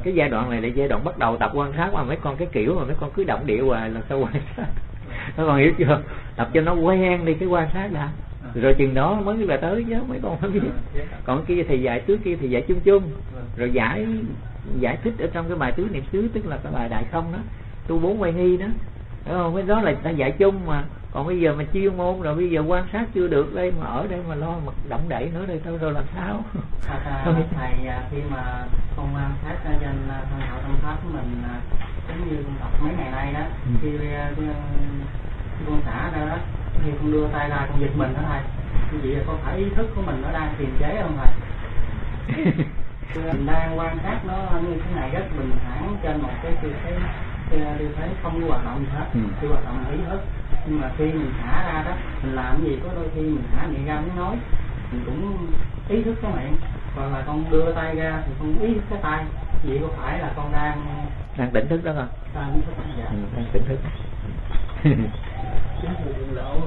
Cái giai đoạn này là giai đoạn bắt đầu tập quan sát mà mấy con cái kiểu mà mấy con cứ động địa hoài là sao quan sát. Các con hiểu chưa? Tập cho nó quen đi cái quan sát đã, rồi chừng đó mới là tới chứ mấy con phải biết. Còn kia thì dạy trước, kia thì dạy chung chung, rồi giải thích ở trong cái bài tứ niệm xứ, tức là cái bài đại không đó, tu 4 quay nghi đó, đúng không? Cái đó là ta dạy chung mà. Còn bây giờ mà chuyên môn rồi, bây giờ quan sát chưa được đây mà ở đây mà lo mà động đậy nữa đây thôi rồi làm sao? Thầy khi mà con quan sát trên thân hậu tâm pháp của mình, giống như con tập mấy ngày nay đó, khi con xả ra đó, khi con đưa tay ra con giật mình đó thầy, như vậy là có phải ý thức của mình nó đang kiềm chế không thầy? Mình đang quan sát nó như thế này rất bình thản trên một cái tư thế không có hoạt động gì hết, chưa hoạt động ý thức. Nhưng mà khi mình thả ra đó, mình làm cái gì có đôi khi mình thả miệng ra muốn nói, mình cũng ý thức cái miệng, còn là con đưa tay ra thì con ý thức cái tay. Vậy có phải là con đang tỉnh thức đó không? Đang tỉnh thức. Dạ. Đang tỉnh thức. Chính thưa trưởng lão,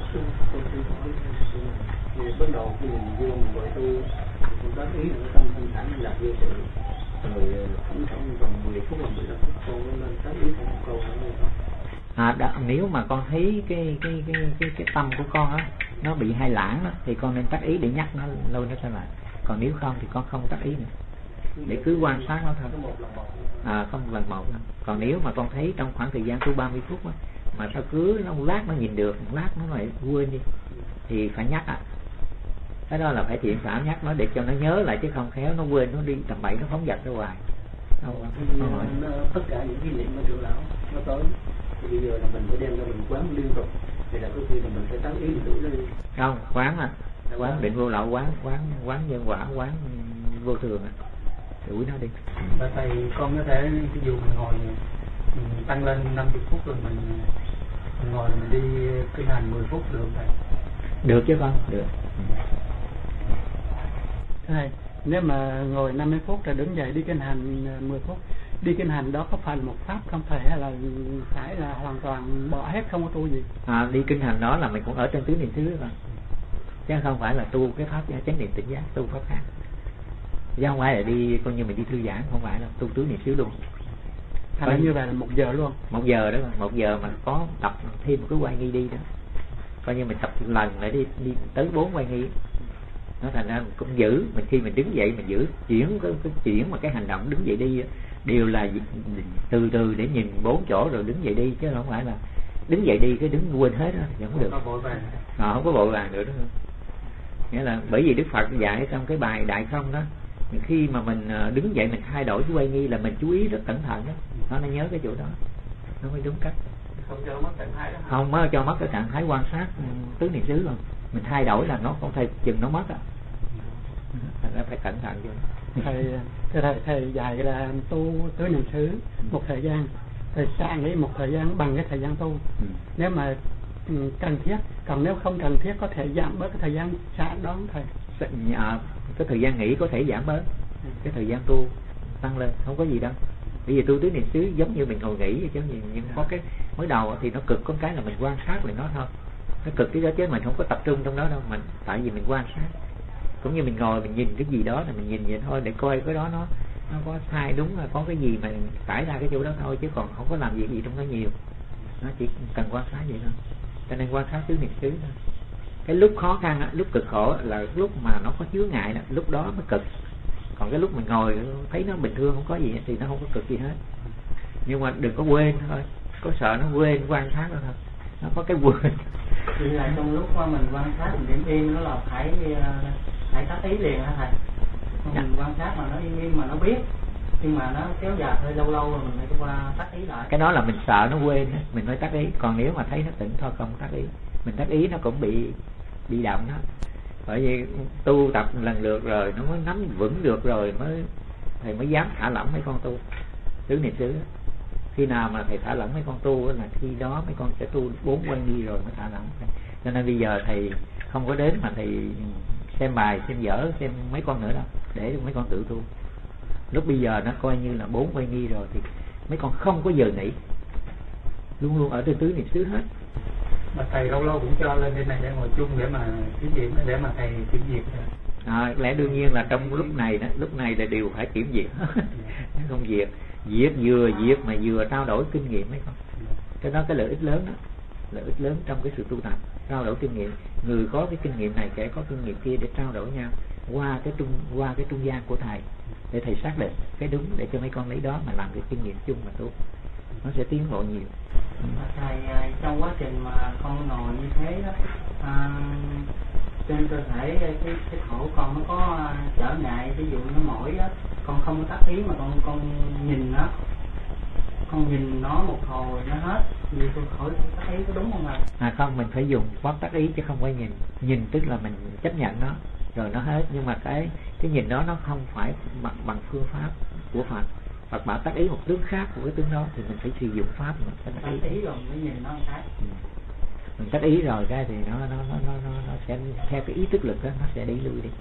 bắt đầu khi mình vô mình gọi tu, mình có ý là tâm thanh thản là vô sự, rồi trong vòng 10 phút hoặc 15 phút con nên có ý một câu nữa. Đó, nếu mà con thấy cái tâm của con á nó bị hay lãng đó, thì con nên tác ý để nhắc nó lâu nó trở lại. Còn nếu không thì con không tác ý nữa, để cứ quan sát nó thôi. Không lần một đâu. Còn nếu mà con thấy trong khoảng thời gian tu 30 phút á, mà sao cứ một lát nó nhìn được, một lát nó lại quên đi, thì phải nhắc cái đó là phải thiện xảo nhắc nó để cho nó nhớ lại, chứ không khéo nó quên, nó đi tầm bậy, nó phóng dật ra hoài. Tất cả những cái niệm của trưởng lão nó tới, thì bây giờ là mình phải đem ra mình quán liên tục, thì là có khi là mình phải tác ý mình đủ nó đi. Không, quán định vô lậu, quán nhân quả, quán vô thường đuổi nó đi. Và thầy con có thể ví dụ mình ngồi tăng lên 50 phút rồi mình ngồi mình đi kinh hành 10 phút được thầy? Được chứ con, được. Thầy, nếu mà ngồi 50 phút rồi đứng dậy đi kinh hành 10 phút, đi kinh hành đó có phải là một pháp không thầy, hay là phải là hoàn toàn bỏ hết không có tu gì? Đi kinh hành đó là mình cũng ở trên tứ niệm xứ rồi, chứ không phải là tu cái pháp chánh niệm tỉnh giác, tu pháp khác. Chứ không phải là đi coi như mình đi thư giãn, không phải là tu tứ niệm xứ luôn. Thành như vậy là 1 giờ luôn. 1 giờ đó, 1 giờ mà có tập thêm một cái quay nghi đi đó, coi như mình tập lần lại đi tới 4 quay nghi. Nó thành ra cũng giữ mình, khi mình đứng dậy mình giữ chuyển mà cái hành động đứng dậy đi đều là từ từ để nhìn 4 chỗ rồi đứng dậy đi, chứ không phải là đứng dậy đi cái đứng quên hết đó, không được. Không có vội vàng nữa đó. Nghĩa là bởi vì Đức Phật dạy trong cái bài đại không đó, khi mà mình đứng dậy mình thay đổi cái quay nghi là mình chú ý rất cẩn thận đó, nó nhớ cái chỗ đó, nó mới đúng cách. Không cho mất trạng thái đó. Không mới cho mất cái trạng thái quan sát tứ niệm xứ rồi, mình thay đổi là nó không thay chừng nó mất thành ra phải cẩn thận chứ. Thầy dạy là tu tứ niệm xứ một thời gian, thầy xả nghĩ một thời gian bằng cái thời gian tu. Nếu mà cần thiết, còn nếu không cần thiết có thể giảm bớt cái thời gian xả đó thầy. Cái thời gian nghỉ có thể giảm bớt, cái thời gian tu tăng lên, không có gì đâu. Bởi vì tu tứ niệm xứ giống như mình ngồi nghỉ chứ gì, nhưng có cái mới đầu thì nó cực, có cái là mình quan sát lại nó thôi. Nó cực cái đó chứ mình không có tập trung trong đó đâu, mình tại vì mình quan sát. Cũng như mình ngồi mình nhìn cái gì đó là mình nhìn vậy thôi, để coi cái đó nó có sai đúng, là có cái gì mà tải ra cái chỗ đó thôi, chứ còn không có làm việc gì trong đó nhiều. Nó chỉ cần quan sát vậy thôi. Cho nên quan sát tứ niệm xứ thôi. Cái lúc khó khăn lúc cực khổ là lúc mà nó có chướng ngại đó, lúc đó mới cực. Còn cái lúc mình ngồi thấy nó bình thường không có gì thì nó không có cực gì hết. Nhưng mà đừng có quên thôi, có sợ nó quên quan sát đó thôi, nó có cái quên. Thì là trong lúc mà mình quan sát mình điểm im nó là phải tác ý liền hả thầy? Mình quan sát mà nó im mà nó biết, nhưng mà nó kéo dài hơi lâu rồi mình phải qua tác ý lại. Cái đó là mình sợ nó quên, mình mới tác ý. Còn nếu mà thấy nó tỉnh thôi không tác ý. Mình tác ý nó cũng bị động đó. Bởi vì tu tập lần lượt rồi nó mới nắm vững được rồi thầy mới dám thả lỏng mấy con tu tứ niệm xứ. Khi nào mà thầy thả lỏng mấy con tu là khi đó mấy con sẽ tu 4 quay nghi rồi mới thả lỏng. Cho nên bây giờ thầy không có đến mà thầy xem bài, xem vở, xem mấy con nữa đâu, để mấy con tự tu. Lúc bây giờ nó coi như là 4 quay nghi rồi thì mấy con không có giờ nghỉ, luôn luôn ở trên tứ niệm xứ hết. Mà thầy lâu lâu cũng cho lên trên này để ngồi chung để mà kiểm nghiệm, để mà thầy kiểm duyệt. Lẽ đương nhiên là trong lúc này là đều phải kiểm duyệt. không diệt vừa diệt mà vừa trao đổi kinh nghiệm mấy con. Cái đó cái lợi ích lớn đó, lợi ích lớn trong cái sự tu tập, trao đổi kinh nghiệm. Người có cái kinh nghiệm này kẻ có kinh nghiệm kia để trao đổi nhau qua cái trung gian của thầy, để thầy xác định cái đúng, để cho mấy con lấy đó mà làm cái kinh nghiệm chung mà tu, nó sẽ tiến bộ nhiều. Thầy, trong quá trình mà con ngồi như thế đó, trên cơ thể cái khổ con nó có trở ngại, ví dụ nó mỏi á, con không có tác ý mà con nhìn nó một hồi nó hết, vì con khỏi tác ý có đúng không ạ? Không, mình phải dùng pháp tác ý chứ không phải nhìn tức là mình chấp nhận nó rồi nó hết, nhưng mà cái nhìn đó nó không phải bằng phương pháp của Phật. Phật bảo tác ý một tướng khác của cái tướng đó thì mình phải sử dụng pháp mà tác ý rồi mới nhìn nó khác. Mình tác ý rồi cái thì nó sẽ theo cái ý thức lực đó, nó sẽ đi lui đi.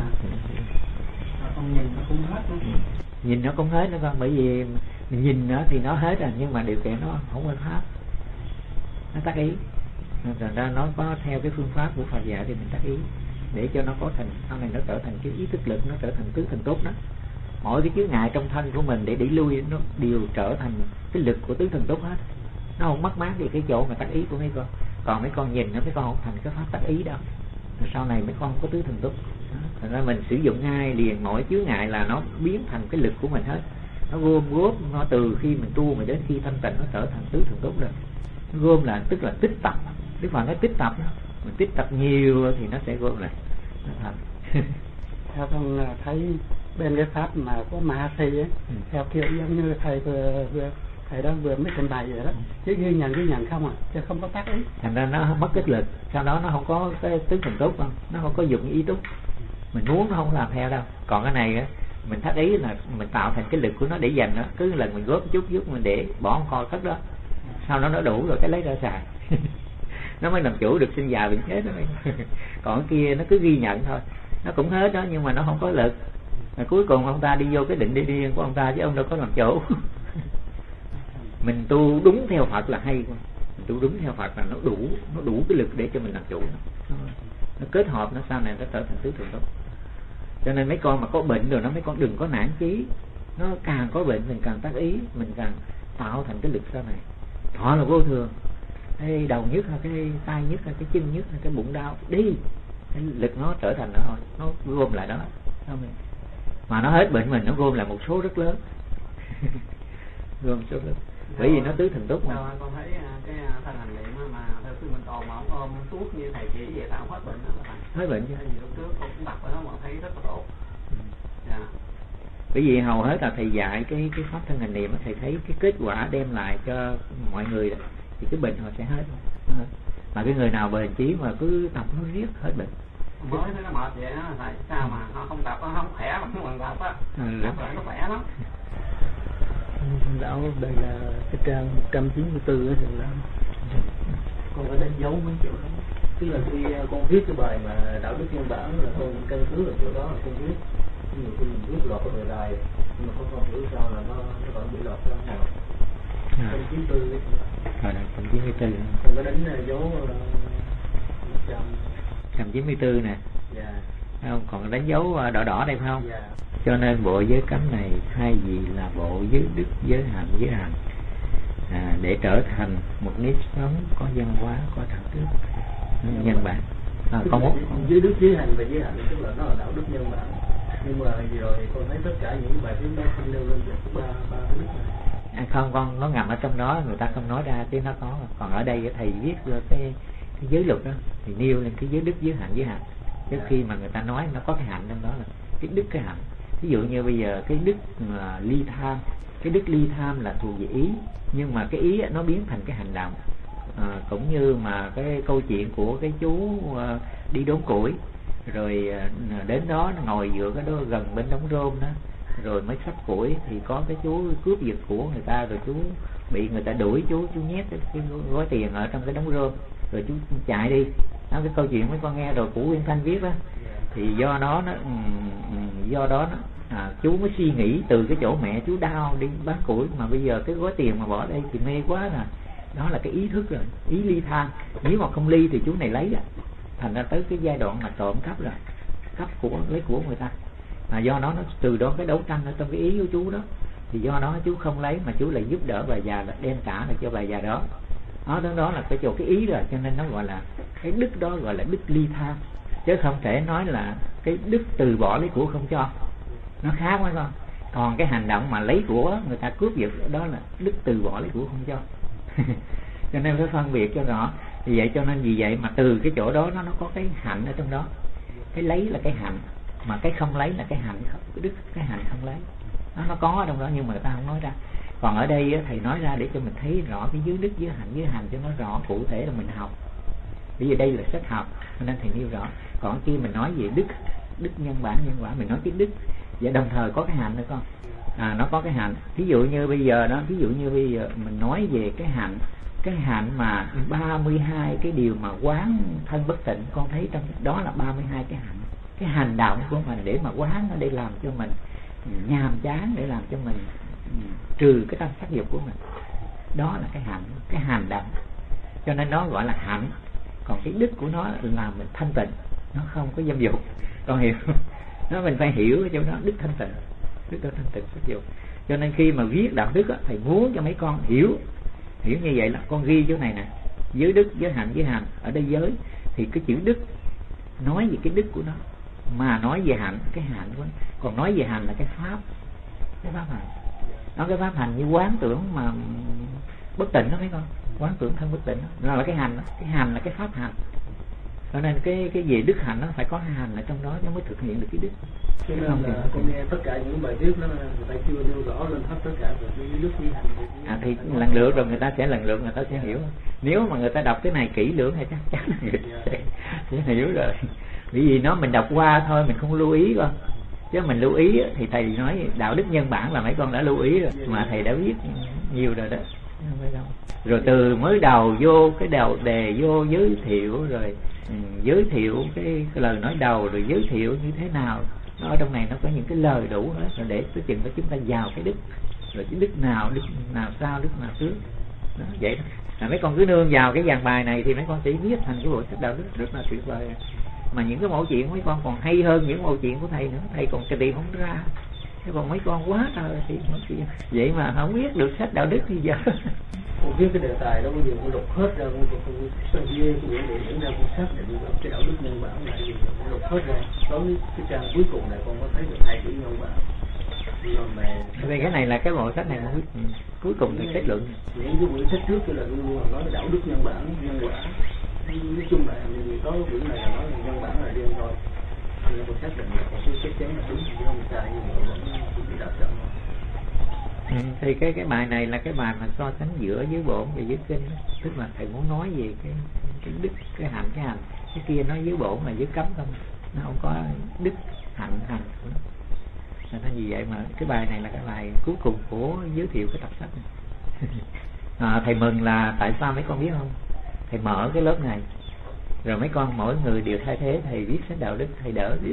Con nhìn nó cũng hết nữa. Nhìn nó cũng hết nữa con, bởi vì mình nhìn nó thì nó hết rồi, nhưng mà điều kiện nó không có pháp, nó tác ý. Rồi ra nó có theo cái phương pháp của Phật dạy thì mình tác ý để cho nó có thành, sau này nó trở thành cái ý thức lực, nó trở thành tứ thần tốt đó. Mỗi cái chướng ngại trong thân của mình để đẩy lui nó đều trở thành cái lực của tứ thần tốt hết, nó không mất mát gì cái chỗ mà tác ý của mấy con. Còn mấy con nhìn nó, mấy con không thành cái pháp tác ý đâu, rồi sau này mấy con không có tứ thần tốt. Thành ra mình sử dụng ngay liền mỗi chướng ngại là nó biến thành cái lực của mình hết, nó gom góp, nó từ khi mình tu mà đến khi thanh tịnh nó trở thành tứ thần tốt rồi. Nó gom là tức là tích tập, Đức Phật nói tích tập đó. Mình tích tập nhiều thì nó sẽ gom lại nó thành. Theo con thấy bên cái pháp mà có Mahasi ấy, theo kiểu giống như thầy thầy đó vừa mới trình bày vậy đó, chứ ghi nhận không à, chứ không có tác ý. Thành ra nó mất cái lực, sau đó nó không có cái tứ thần tốt không, nó không có dụng ý túc, mình muốn nó không làm theo đâu. Còn cái này á, mình thắc ý là mình tạo thành cái lực của nó để dành đó, cứ lần mình góp chút mình để bỏ con cất đó, sau đó nó đủ rồi cái lấy ra xài. Nó mới làm chủ được sinh già bệnh chết đó. Còn cái kia nó cứ ghi nhận thôi, nó cũng hết đó nhưng mà nó không có lực. Rồi cuối cùng ông ta đi vô cái định đi riêng của ông ta chứ ông đâu có làm chủ. Mình tu đúng theo Phật là hay, mình tu đúng theo Phật là nó đủ cái lực để cho mình làm chủ nó kết hợp, nó sau này nó trở thành tứ thường tốt. Cho nên mấy con mà có bệnh rồi nó, mấy con đừng có nản chí, nó càng có bệnh mình càng tác ý, mình càng tạo thành cái lực sau này. Thọ là vô thường, cái đầu nhức hay cái tay nhức hay cái chân nhức hay cái bụng đau đi, cái lực nó trở thành nó gom lại đó, mà nó hết bệnh mình nó gom lại một số rất lớn. Gom số lớn, bởi vì nó tứ thần tốt mà. Con thấy cái thân hành niệm mà theo sư mình còn mà ông ôm suốt như thầy chỉ vậy tạo hết bệnh đó là hết bệnh chứ. Lúc trước con cũng đặt ở đó mà thấy rất là tốt. Bởi vì hầu hết là thầy dạy cái pháp thân hành niệm, thầy thấy cái kết quả đem lại cho mọi người thì cái bệnh họ sẽ hết. Mà cái người nào bền chí mà cứ tập nó riết hết bệnh. Mới nó mệt vậy đó, thầy sao mà họ không tập, nó không khỏe mà không tập á, tập lại nó khỏe lắm. Đạo đây là cái trang 194 á thầy Lam. Con có đánh dấu mấy chỗ đó. Tức là khi con viết cái bài mà đạo đức nhân bản là con căn cứ ở chỗ đó là con viết. Nhưng mà khi mình viết lọt vào bài nhưng mà con hiểu sao là nó vẫn bị lọt ra nào. 194 ấy. Rồi 194. Con có đánh dấu 194 nè. Dạ. Không, còn đánh dấu đỏ đỏ đây phải không? Dạ. Cho nên bộ giới cấm này thay vì là bộ giới đức, giới hạnh, để trở thành một nếp sống có văn hóa, có đạo đức nhân bản. Con muốn giới đức, giới hành và giới hạnh tức là nó là đạo đức nhân bản. Nhưng mà gì rồi con thấy tất cả những bài viết đó không nêu lên được ba đức này. Không, con nó ngầm ở trong đó, người ta không nói ra chứ nó có. Còn ở đây thầy viết lên cái giới luật đó thì nêu lên cái giới đức, giới hạnh. Trước khi mà người ta nói nó có cái hạnh trong đó là cái đức, cái hạnh. Ví dụ như bây giờ cái đức ly tham, cái đức ly tham là thuộc về ý, nhưng mà cái ý nó biến thành cái hành động. Cũng như mà cái câu chuyện của cái chú đi đốn củi, rồi đến đó nó ngồi dựa cái đó gần bên đống rơm đó, rồi mới xách củi thì có cái chú cướp giật của người ta, rồi chú bị người ta đuổi, chú nhét cái gói tiền ở trong cái đống rơm rồi chú chạy đi. Đó, cái câu chuyện mấy con nghe rồi của Nguyên Thanh viết đó. Thì do đó chú mới suy nghĩ từ cái chỗ mẹ chú đau đi bán củi, mà bây giờ cái gói tiền mà bỏ đây thì mê quá là đó là cái ý thức rồi, ý ly tham. Nếu mà không ly thì chú này lấy thành ra tới cái giai đoạn mà trộm cắp rồi, cắp của lấy của người ta. Mà do nó từ đó cái đấu tranh ở trong cái ý của chú đó, thì do đó chú không lấy mà chú lại giúp đỡ bà già, đem trả lại cho bà già đó. Đó là cái chỗ cái ý rồi, cho nên nó gọi là cái đức đó gọi là đức ly tha, chứ không thể nói là cái đức từ bỏ lấy của không cho, nó khác mấy con. Còn cái hành động mà lấy của người ta cướp giật đó là đức từ bỏ lấy của không cho. Cho nên phải phân biệt cho rõ. Vì vậy mà từ cái chỗ đó nó có cái hạnh ở trong đó. Cái lấy là cái hạnh, mà cái không lấy là cái hạnh, cái đức cái hạnh không lấy. Nó có ở trong đó nhưng mà người ta không nói ra. Còn ở đây thầy nói ra để cho mình thấy rõ cái dưới đức dưới hành cho nó rõ cụ thể là mình học. Bởi vì đây là sách học nên thầy nêu rõ. Còn khi mình nói về đức nhân bản mình nói cái đức và đồng thời có cái hạnh nữa con. Nó có cái hạnh. Ví dụ như bây giờ mình nói về cái hạnh mà 32 cái điều mà quán thân bất tịnh, con thấy trong đó là 32 cái hạnh. Cái hành động của mình để mà quán nó để làm cho mình nhàm chán, để làm cho mình trừ cái tâm sắc dục của mình. Đó là cái hành động. Cho nên nó gọi là hạnh. Còn cái đức của nó là mình thanh tịnh, nó không có dâm dục. Con hiểu không? Nó mình phải hiểu ở chỗ đó, đức thanh tịnh, đức thanh tịnh sắc dục. Cho nên khi mà viết đạo đức thầy muốn cho mấy con hiểu như vậy là con ghi chỗ này nè, giới đức, giới hạnh, giới hành. Ở đây giới thì cái chữ đức nói về cái đức của nó, mà nói về hạnh cái hạnh của nó. Còn nói về hành là cái pháp hành. Nó cái pháp hành như quán tưởng mà bất tịnh đó mấy con, quán tưởng thân bất tịnh đó là cái hành đó. Cái hành là cái pháp hành. Cho nên cái về đức hạnh nó phải có hành ở trong đó nó mới thực hiện được cái đức. Cho nên là con nghe tất cả những bài viết đó người ta chưa nêu rõ lên hết tất cả về cái đức với hành. Thì lần lượt rồi người ta sẽ hiểu. Nếu mà người ta đọc cái này kỹ lưỡng thì chắc chắn là người ta sẽ hiểu rồi. Bởi vì mình đọc qua thôi, mình không lưu ý con. Chứ mình lưu ý thì thầy nói đạo đức nhân bản là mấy con đã lưu ý rồi, mà thầy đã viết nhiều rồi đó. Rồi từ mới đầu vô cái đầu đề vô giới thiệu, rồi giới thiệu cái lời nói đầu, rồi giới thiệu như thế nào. Nó ở trong này nó có những cái lời đủ hết rồi để tới chừng chúng ta vào cái đức. Rồi cái đức nào sau, đức nào trước. Đó, vậy đó. Là mấy con cứ nương vào cái dàn bài này thì mấy con sẽ viết thành cái bộ sách đạo đức rất là tuyệt vời. Mà những cái mẫu chuyện mấy con còn hay hơn những mẫu chuyện của thầy nữa. Thầy còn cái tìm không ra. Thế còn mấy con quá trời thì mẫu chuyện. Vậy mà không biết được sách đạo đức thì giờ. Con viết cái đề tài đó bây giờ con đọc hết ra, con sân dê của để dẫn ra con xác định cái đạo đức nhân bản này, con đọc hết ra. Tới cái trang cuối cùng này con có thấy được 2 chữ nhân bản. Vì cái này là cái bộ sách này mà cuối cùng thì kết luận. Những cái quyển sách trước là nói đạo đức nhân bản, nhân quả. Nói chung là người có quyển này là nói là nhân bản là riêng thôi. Nên con xác định là con chắc chắn là đúng, chứ không sai như vậy vẫn bị đạo trận. Thì cái bài này là cái bài mà so sánh giữa giới bổn và giới kinh. Tức là thầy muốn nói về cái đức, cái hành. Cái kia nói giới bổn là giới cấm không, nó không có đức hành. Nên vì vậy mà cái bài này là cái bài cuối cùng của giới thiệu cái tập sách này. Thầy mừng là tại sao mấy con biết không? Thầy mở cái lớp này rồi mấy con mỗi người đều thay thế thầy viết sách đạo đức, thầy đỡ viết.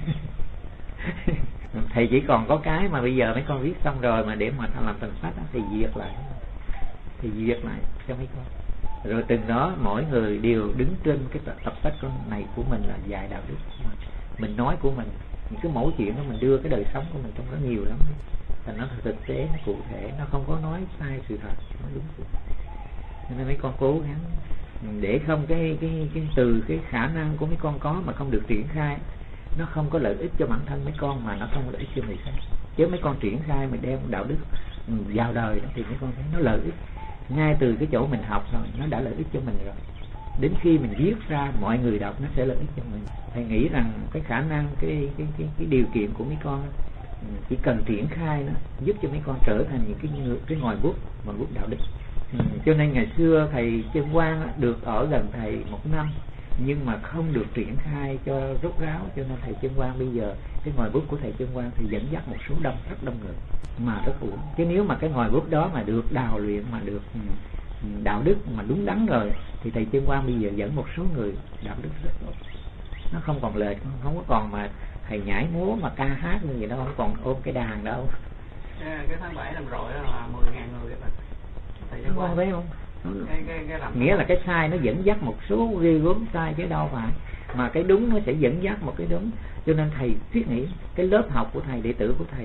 Thầy chỉ còn có cái mà bây giờ mấy con viết xong rồi mà để mà làm thành sách thì duyệt lại cho mấy con. Rồi từng đó mỗi người đều đứng trên cái tập sách này của mình là dạy đạo đức. Mình nói của mình, những cái mẫu chuyện đó mình đưa cái đời sống của mình trong đó nhiều lắm. Thành nó thực tế, nó cụ thể, nó không có nói sai sự thật, nó đúng sự. Nên mấy con cố gắng để không cái từ cái khả năng của mấy con có mà không được triển khai, nó không có lợi ích cho bản thân mấy con mà nó không có lợi ích cho người khác. Chứ mấy con triển khai mình đem đạo đức vào đời đó thì mấy con thấy nó lợi ích ngay từ cái chỗ mình học rồi, nó đã lợi ích cho mình rồi. Đến khi mình viết ra mọi người đọc nó sẽ lợi ích cho mình. Thầy nghĩ rằng cái khả năng cái điều kiện của mấy con chỉ cần triển khai nó giúp cho mấy con trở thành những cái ngòi bút đạo đức. Cho nên ngày xưa thầy Chân Quang được ở gần thầy 1 năm nhưng mà không được triển khai cho rốt ráo, cho nên thầy Chân Quang bây giờ cái ngòi bút của thầy Chân Quang thì dẫn dắt một số rất đông người mà rất uổng. Chứ nếu mà cái ngòi bút đó mà được đào luyện mà được đạo đức mà đúng đắn rồi thì thầy Chân Quang bây giờ dẫn một số người đạo đức rất tốt. Nó không còn lệch, không có còn mà thầy nhảy múa mà ca hát như vậy đâu, không còn ôm cái đàn đâu. Cái tháng 7 năm rồi là 10.000 người các bạn. Thầy Chân Quang thấy không? Cái nghĩa là cái sai nó dẫn dắt một số ghê gớm sai chứ đâu phải, mà cái đúng nó sẽ dẫn dắt một cái đúng. Cho nên thầy thiết nghĩ cái lớp học của thầy, đệ tử của thầy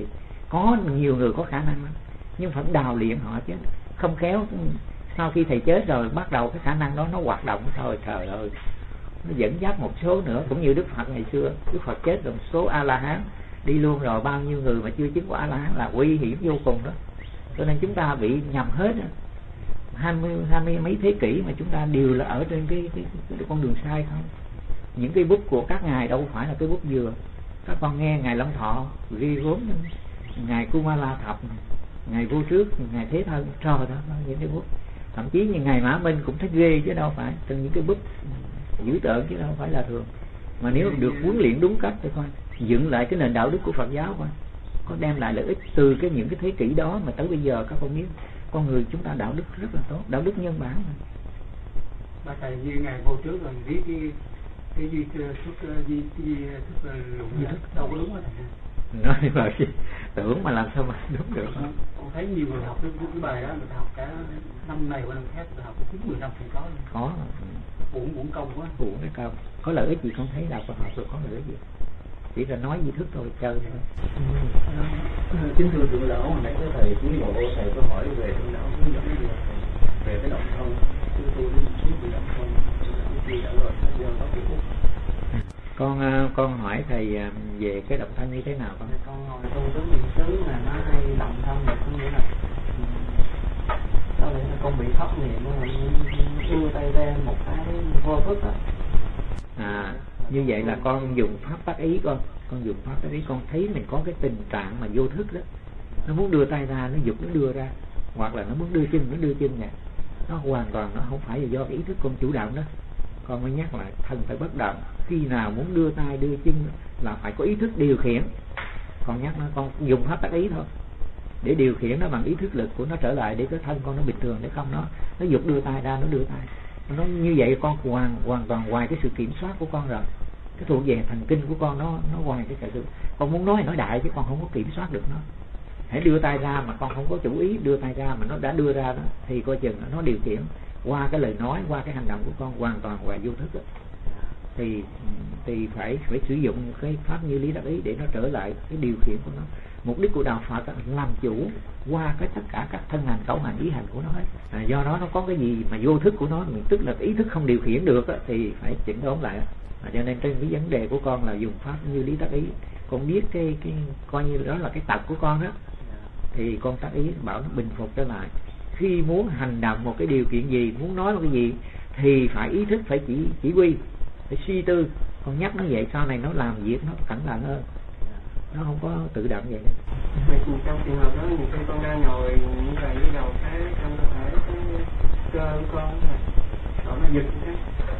Có nhiều người có khả năng lắm, nhưng phải đào luyện họ chứ, không khéo sau khi thầy chết rồi bắt đầu cái khả năng đó nó hoạt động thôi, trời ơi, nó dẫn dắt một số nữa. Cũng như Đức Phật ngày xưa, Đức Phật chết rồi một số A La Hán đi luôn rồi, bao nhiêu người mà chưa chứng quả A La Hán là nguy hiểm vô cùng đó. Cho nên chúng ta bị nhầm hết 20 mấy thế kỷ mà chúng ta đều là ở trên cái con đường sai không. Những cái bút của các ngài đâu phải là cái bút vừa. Các con nghe ngài Long Thọ ghi gốm, ngài Kumala Thập, ngài Vô Trước, ngài Thế Thân, trời đó, những cái bút. Thậm chí như ngài Mã Minh cũng thấy ghê chứ đâu phải, từng những cái bút dữ tợn chứ đâu phải là thường. Mà nếu được huấn luyện đúng cách thì coi, dựng lại cái nền đạo đức của Phật giáo coi, có đem lại lợi ích từ những cái thế kỷ đó mà tới bây giờ các con biết con người chúng ta đạo đức rất là tốt, đạo đức nhân bản mà. Ba thầy như ngày Vô Trước rồi viết cái duy thức đâu có đúng hết. Nói mà tưởng mà làm sao mà đúng được. Con thấy nhiều người học cái bài đó, người ta học cả năm này qua năm khác, người ta học 9-10 năm thì có. Có. Uổng công quá. Uổng cái công. Có lợi ích gì không thấy đạo Phật học được, có lợi ích gì? Chỉ là nói duy thức thôi, chơi thôi. Kính thưa trưởng lão, hồi nãy cái thầy quý ngộ thầy có hỏi về trưởng lão hướng dẫn về cái động thân, chúng tôi biết về động thân, chưa trả lời do có cái phút. Con hỏi thầy về cái động thân như thế nào con? Con ngồi tu tướng niệm xứ là nó hay động thân, là có nghĩa là có lẽ là con bị thất niệm rồi đưa tay ra một cái vô thức á. Như vậy là con dùng pháp tác ý con dùng pháp tác ý, con thấy mình có cái tình trạng mà vô thức đó, nó muốn đưa tay ra, nó giục nó đưa ra, hoặc là nó muốn đưa chân nó đưa chân nè, nó hoàn toàn nó không phải là do cái ý thức con chủ động đó. Con mới nhắc lại thân phải bất động, khi nào muốn đưa tay đưa chân là phải có ý thức điều khiển. Con nhắc nó, con dùng pháp tác ý thôi để điều khiển nó bằng ý thức lực của nó trở lại, để cái thân con nó bình thường, để không nó giục đưa tay ra, nó đưa tay. Nó như vậy con hoàn toàn ngoài cái sự kiểm soát của con rồi. Cái thuộc về thần kinh của con nó ngoài cái sự. Con muốn nói đại chứ con không có kiểm soát được nó. Hãy đưa tay ra mà con không có chủ ý đưa tay ra mà nó đã đưa ra đó, thì coi chừng nó điều khiển qua cái lời nói, qua cái hành động của con hoàn toàn ngoài vô thức đó. Thì phải sử dụng cái pháp như lý tác ý để nó trở lại cái điều khiển của nó. Mục đích của đạo Phật là làm chủ qua cái tất cả các thân hành, khẩu hành, ý hành của nó hết. Do đó nó có cái gì mà vô thức của nó, tức là ý thức không điều khiển được á, thì phải chỉnh đốn lại. Cho nên trên cái vấn đề của con là dùng pháp như lý tác ý. Con biết cái coi như đó là cái tật của con đó, thì con tác ý bảo nó bình phục trở lại. Khi muốn hành động một cái điều kiện gì, muốn nói một cái gì thì phải ý thức, phải chỉ huy, phải suy tư. Con nhắc nó vậy, sau này nó làm việc nó cẩn thận hơn, nó không có tự động vậy đó. Trong trường hợp đó, nhiều khi con đang ngồi như vậy với đầu cái trong cơ thể cái cơ con rồi nó giật cái.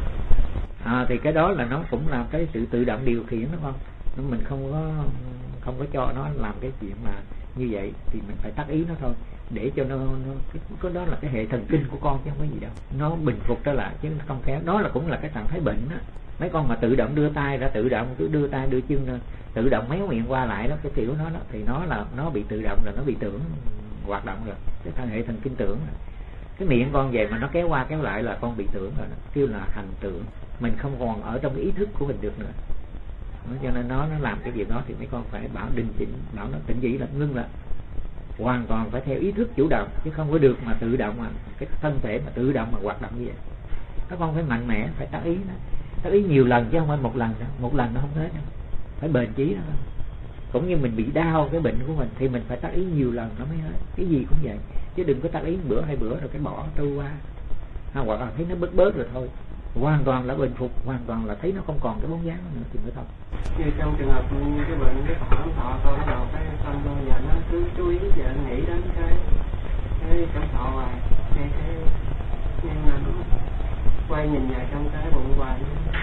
Thì cái đó là nó cũng làm cái sự tự động điều khiển đó con. Mình không có cho nó làm cái chuyện mà như vậy, thì mình phải tác ý nó thôi, để cho nó cái đó là cái hệ thần kinh của con chứ không có gì đâu, nó bình phục trở lại chứ không khéo. Đó là cũng là cái trạng thái bệnh đó. Mấy con mà tự động đưa tay ra, tự động cứ đưa tay đưa chân, tự động méo miệng qua lại đó, cái kiểu nó đó, thì nó bị tự động rồi, nó bị tưởng hoạt động rồi, cái hệ thần kinh tưởng rồi. Cái miệng con về mà nó kéo qua kéo lại là con bị tưởng rồi, kêu là hành tưởng. Mình không còn ở trong cái ý thức của mình được nữa. Cho nên nó làm cái việc đó thì mấy con phải bảo đình chỉnh, bảo nó tỉnh dĩ là ngưng lại, hoàn toàn phải theo ý thức chủ động, chứ không có được mà tự động, mà cái thân thể mà tự động mà hoạt động như vậy. Các con phải mạnh mẽ, phải tác ý đó. Tác ý nhiều lần chứ không phải một lần đâu. Một lần nó không hết đâu, phải bền chí đó. Cũng như mình bị đau cái bệnh của mình thì mình phải tác ý nhiều lần nó mới hết. Cái gì cũng vậy, chứ đừng có tác ý bữa hai bữa rồi cái bỏ trôi qua, hoặc là thấy nó bớt rồi thôi, hoàn toàn là bình phục, hoàn toàn là thấy nó không còn cái bóng dáng nữa thì mới thôi. Như trong trường hợp cái bệnh cái thọ con bắt đầu cái xong rồi giờ nó cứ chú ý giờ nghĩ đến cái trong thọ hoài, cái nhưng mà nó quay nhìn vào trong cái bụng hoài,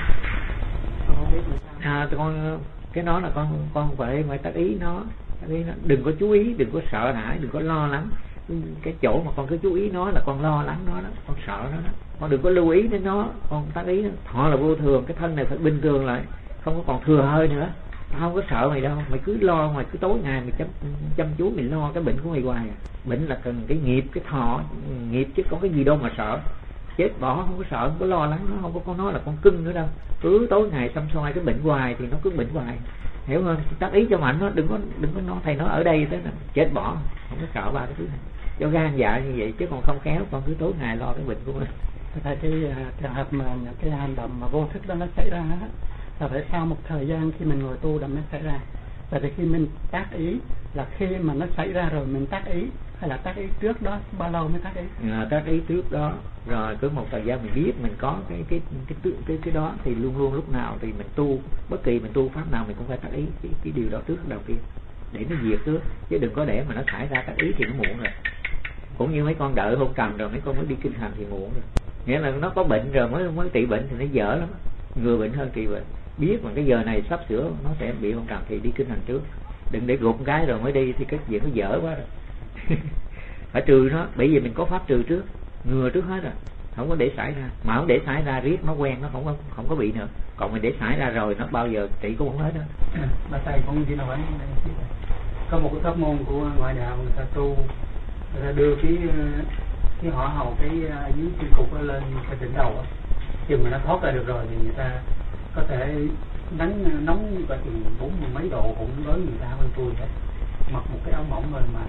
con không biết làm sao. Cái đó là con phải tác ý nó, đừng có chú ý, đừng có sợ hãi, đừng có lo lắng. Cái chỗ mà con cứ chú ý nó là con lo lắng nó đó, con sợ nó đó. Con đừng có lưu ý đến nó, con tác ý nó. Họ là vô thường, cái thân này phải bình thường lại, không có còn thừa hơi nữa. Tao không có sợ mày đâu, mày cứ lo, mày cứ tối ngày mày chăm chú mình lo cái bệnh của mày hoài. Bệnh là cần cái nghiệp, cái thọ nghiệp chứ có cái gì đâu mà sợ. chết bỏ, không có sợ, không có lo lắng, nó không có con nói là con cưng nữa đâu. Cứ tối ngày xăm soi cái bệnh hoài thì nó cứ bệnh hoài, hiểu không? Tác ý cho mạnh nó, đừng có nói thầy nói ở đây thế là chết bỏ, không có sợ ba cái thứ này. Cho gan dạ như vậy chứ còn không khéo con cứ tối ngày lo cái bệnh của mình. Tại cái trường hợp mà những cái hành động mà vô thức đó nó xảy ra là phải sau một thời gian khi mình ngồi tu đầm nó xảy ra. Vậy thì khi mình tác ý là khi mà nó xảy ra rồi mình tác ý, hay là tác ý trước đó bao lâu mới tác ý? Tác ý trước đó rồi cứ một thời gian mình biết mình có cái đó thì luôn luôn lúc nào thì mình tu, bất kỳ mình tu pháp nào mình cũng phải tác ý cái điều đó trước đầu tiên để nó diệt trước, chứ đừng có để mà nó xảy ra tác ý thì nó muộn rồi. Cũng như mấy con đợi hôn trầm rồi mấy con mới đi kinh hành thì muộn rồi. Nghĩa là nó có bệnh rồi mới trị bệnh thì nó dở lắm, ngừa bệnh hơn trị bệnh. Biết mà cái giờ này sắp sửa nó sẽ bị hôn trầm thì đi kinh hành trước, đừng để gục cái rồi mới đi thì cái chuyện nó dở quá rồi. Phải trừ nó, bởi vì mình có pháp trừ trước, ngừa trước hết rồi, không có để xảy ra. Mà không để xảy ra riết nó quen, nó không có bị nữa. Còn mình để xảy ra rồi nó bao giờ trị cũng không hết đó. Bà thầy cũng chỉ nói có một cái pháp môn của ngoại đạo người ta tu, người ta đưa cái hỏa hầu cái dưới chân cục lên cái đỉnh đầu á, khi mà nó thoát ra được rồi thì người ta có thể đánh nóng và chừng 40 mấy độ cũng đối người ta hơn tôi hết. Mặc một cái áo mỏng rồi mà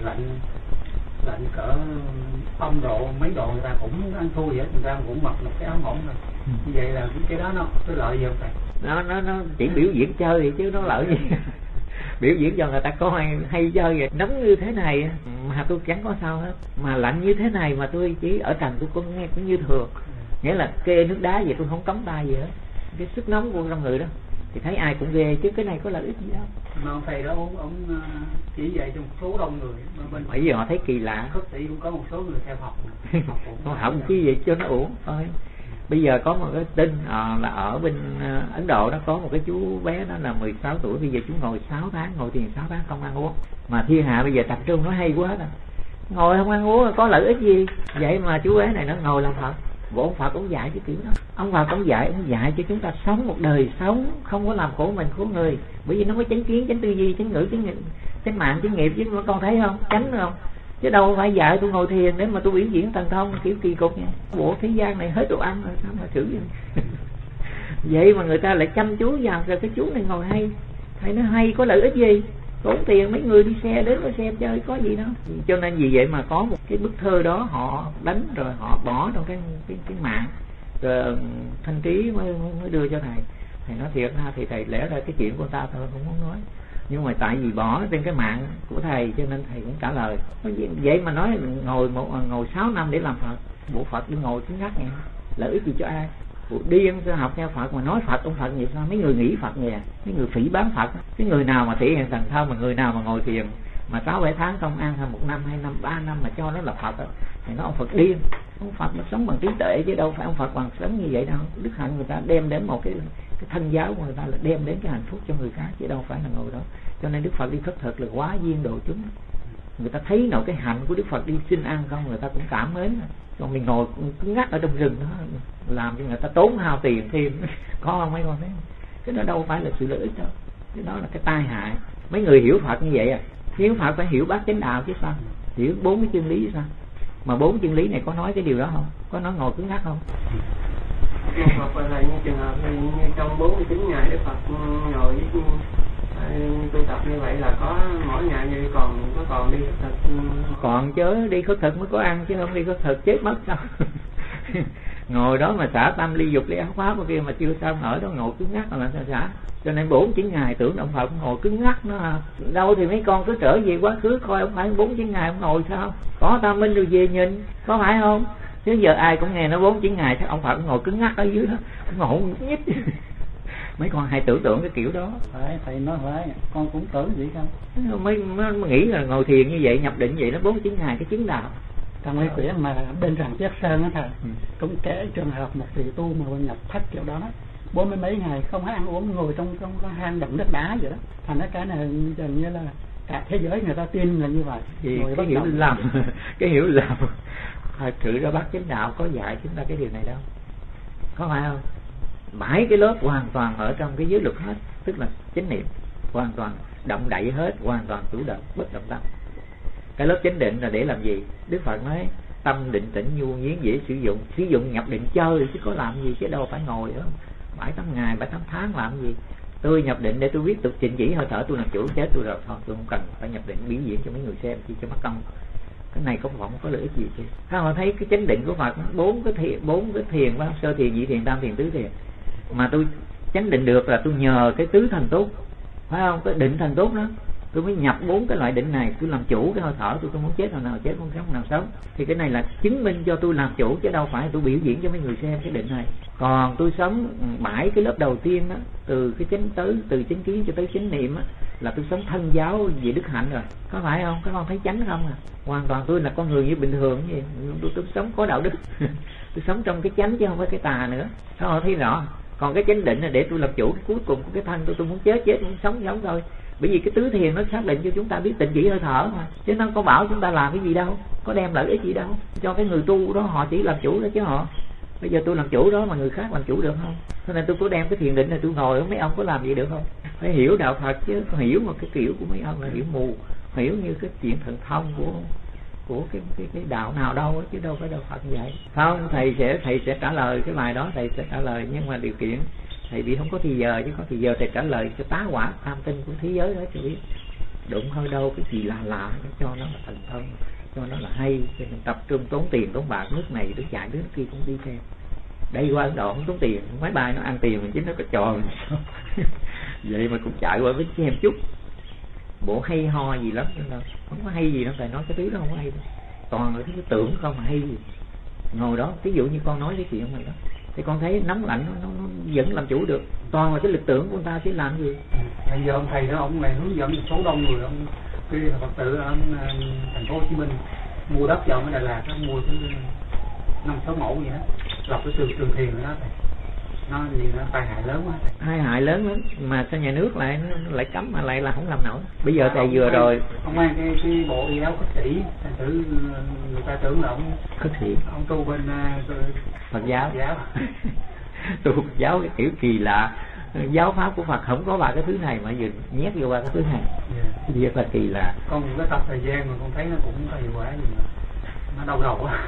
lạnh cỡ âm độ mấy độ người ta cũng ăn thua vậy, người ta cũng mặc một cái áo mỏng rồi. Như vậy là cái đó nó có lợi gì không thầy? Nó chỉ biểu diễn chơi thì chứ nó lợi gì. Biểu diễn cho người ta coi hay chơi vậy. Nóng như thế này mà tôi chẳng có sao hết, mà lạnh như thế này mà tôi chỉ ở trần tôi cũng nghe cũng như thường. Nghĩa là kê nước đá vậy tôi không cống tay gì hết. Cái sức nóng của trong người đó thì thấy ai cũng ghê, chứ cái này có lợi ích gì đâu. Mà ông thầy đó ông chỉ dạy cho một số đông người bên bởi vì họ thấy kỳ lạ. Khất sĩ cũng có một số người theo học. Họ học chứ vậy cho nó uổng thôi. Bây giờ có một cái tin là ở bên Ấn Độ đó có một cái chú bé đó là 16 tuổi, bây giờ chú ngồi 6 tháng, ngồi thiền 6 tháng không ăn uống. Mà thiên hạ bây giờ tập trung nó hay quá đó. Ngồi không ăn uống có lợi ích gì? Vậy mà chú bé này nó ngồi làm Phật. Bộ ông Phật cũng dạy cái kiểu đó. Ông Phật cũng dạy cho chúng ta sống một đời sống không có làm khổ mình khổ người. Bởi vì nó có chánh kiến, chánh tư duy, chánh ngữ, chánh mạng, chánh nghiệp chứ mà con thấy không? Chánh không? Chứ đâu phải dạy tôi ngồi thiền để mà tôi biểu diễn thần thông kiểu kỳ cục nha. Bộ thế gian này hết đồ ăn rồi sao mà xử vậy? Vậy mà người ta lại chăm chú vào rồi cái chú này ngồi hay. Thầy nó hay có lợi ích gì? Tốn tiền mấy người đi xe đến có xem chơi có gì đâu. Cho nên vì vậy mà có một cái bức thơ đó họ đánh rồi họ bỏ trong cái mạng, rồi Thanh Trí mới đưa cho thầy. Thầy nói thiệt ra thì thầy lẽ ra cái chuyện của ta thôi không muốn nói, nhưng mà tại vì bỏ trên cái mạng của thầy cho nên thầy cũng trả lời. Vậy mà nói ngồi 6 năm để làm Phật, bộ Phật đi ngồi cứ ngắt nghe, lợi ích gì cho ai? Bộ điên sẽ học theo Phật mà nói Phật ông Phật nhiều sao? Mấy người nghĩ Phật nghề, mấy người phỉ bán Phật. Cái người nào mà thể hiện thần thông, mà người nào mà ngồi thiền mà 6-7 tháng công an hay 1 năm 2 năm 3 năm mà cho nó là Phật thì nó ông Phật điên. Ông Phật nó sống bằng trí tuệ chứ đâu phải ông Phật bằng sống như vậy đâu. Đức hạnh người ta đem đến một cái thân giáo của người ta là đem đến cái hạnh phúc cho người khác chứ đâu phải là ngồi đó. Cho nên Đức Phật đi khất thực là quá duyên độ chúng. Người ta thấy nào cái hạnh của Đức Phật đi xin ăn không, người ta cũng cảm mến. Còn mình ngồi cứ ngắt ở trong rừng đó làm cho người ta tốn hao tiền thêm. Có không mấy con thấy? Cái đó đâu phải là sự lợi ích đâu. Cái đó là cái tai hại. Mấy người hiểu Phật như vậy hiểu Phật phải hiểu bát chánh đạo chứ sao? Hiểu 4 cái chân lý chứ sao? Mà 4 chân lý này có nói cái điều đó không? Có nói ngồi cứng ngắc không? Phật là như trường hợp như trong 49 ngày Đức Phật ngồi với tu tập như vậy là có mỗi ngày như còn đi khất thực. Còn chứ đi khất thực mới có ăn chứ không đi khất thực chết mất sao? Ngồi đó mà xả tâm ly dục ly áo pháp kia mà chưa xong ở đó ngồi cứng ngắc là sao xả? Cho nên 49 ngày tưởng ông Phật ngồi cứng ngắc nó đâu thì mấy con cứ trở về quá khứ coi ông phải 49 ngày ông ngồi sao? Có tam minh rồi về nhìn có phải không? Chứ giờ ai cũng nghe nó 49 ngày chắc ông Phật ngồi cứng ngắc ở dưới đó ngồi nhít. Mấy con hay tưởng tượng cái kiểu đó. Phải thầy nói phải, con cũng tưởng vậy không? Mới nghĩ là ngồi thiền như vậy nhập định vậy nó 49 ngày cái chứng đạo. Trong cái quyển mà bên Ràng Tiết Sơn á thầy cũng kể trường hợp một vị tu mà nhập thất kiểu đó 40 mấy ngày không ăn uống ngồi trong cái hang động đất đá vậy đó. Thành ra cái này gần như là cả thế giới người ta tin là như vậy. Thì cái hiểu lầm cái hiểu lầm. Thật sự ra bác chánh đạo có dạy chúng ta cái điều này đâu, có phải không? Mãi cái lớp hoàn toàn ở trong cái giới luật hết, tức là chánh niệm hoàn toàn động đậy hết, hoàn toàn chủ động bất động tâm. Cái lớp chánh định là để làm gì? Đức Phật nói tâm định tĩnh nhu nhuyễn dễ sử dụng nhập định chơi chứ có làm gì, chứ đâu phải ngồi đó 7-8 ngày 7-8 tháng làm gì. Tôi nhập định để tôi biết tôi trình chỉ hơi thở, tôi làm chủ chết tôi rồi, thôi tôi không cần phải nhập định biểu diễn cho mấy người xem chỉ cho mất công. Cái này không có lợi ích gì chứ. Họ thấy cái chánh định của Phật 4 cái thiền, sơ thiền, nhị thiền, tam thiền, tứ thiền, mà tôi chánh định được là tôi nhờ cái tứ thành tốt, phải không? Cái định thành tốt đó tôi mới nhập 4 cái loại định này, tôi làm chủ cái hơi thở tôi muốn chết nào chết, muốn sống nào sống. Thì cái này là chứng minh cho tôi làm chủ, chứ đâu phải tôi biểu diễn cho mấy người xem cái định này. Còn tôi sống 7 cái lớp đầu tiên đó, từ cái từ chánh kiến cho tới chánh niệm á, là tôi sống thân giáo về đức hạnh rồi, có phải không? Các con thấy chánh không à? Hoàn toàn tôi là con người như bình thường vậy, tôi sống có đạo đức tôi sống trong cái chánh chứ không phải cái tà nữa. Các con thấy rõ. Còn cái chánh định là để tôi làm chủ cái cuối cùng của cái thân tôi muốn chết, muốn sống thôi. Bởi vì cái tứ thiền nó xác định cho chúng ta biết tịnh chỉ hơi thở mà, chứ nó có bảo chúng ta làm cái gì đâu, có đem lợi ích gì đâu. Cho cái người tu đó họ chỉ làm chủ đó chứ họ. Bây giờ tôi làm chủ đó mà người khác làm chủ được không? Cho nên tôi có đem cái thiền định này tôi ngồi, mấy ông có làm gì được không? Phải hiểu đạo Phật chứ, hiểu một cái kiểu của mấy ông là hiểu mù, hiểu như cái chuyện thần thông của cái đạo nào đâu chứ đâu phải đạo Phật vậy. Không, thầy sẽ trả lời cái bài đó, thầy sẽ trả lời, nhưng mà điều kiện thầy bị không có thì giờ, chứ có thì giờ thầy trả lời cho tá quả tham tinh của thế giới đó cho biết. Đụng hơi đâu cái gì lạ cho nó là thần thông, cho nó là hay, cho mình tập trung tốn tiền tốn bạc, nước này nước chạy nước kia cũng đi theo. Đây qua Ấn Độ không tốn tiền, máy bay nó ăn tiền mình, chứ nó có trò vậy mà cũng chạy qua với xem chút. Bộ hay ho gì lắm, không có hay gì đâu, thầy nói cái thứ đó không có hay đâu. Toàn là cái tưởng không mà hay gì. Ngồi đó, ví dụ như con nói cái chuyện của mình đó, thì con thấy nóng lạnh nó vẫn làm chủ được. Toàn là cái lực tưởng của người ta chứ làm gì. Bây giờ ông thầy đó, ông này hướng dẫn số đông người, ông cái Phật tử ở thành phố Hồ Chí Minh mua đất cho ông ở Đà Lạt, nó mua tới 5-6 mẫu vậy đó, lập cái trường thiền ở đó thầy. Nó gì nó tai hại lớn quá thầy. Hai hại lớn lắm mà sao nhà nước lại cấm mà lại là không làm nổi. Bây giờ thầy vừa rồi ông mang cái bộ y áo khất sĩ, thành thử người ta tưởng là ông khất sĩ, ông tu bên Phật giáo. Tu Phật giáo cái kiểu kỳ lạ, giáo pháp của Phật không có ba cái thứ này mà vừa nhét vô ba cái thứ này, rất là kỳ lạ. Con cái tập thời gian mà con thấy nó cũng có hiệu quả gì mà nó đau đầu quá.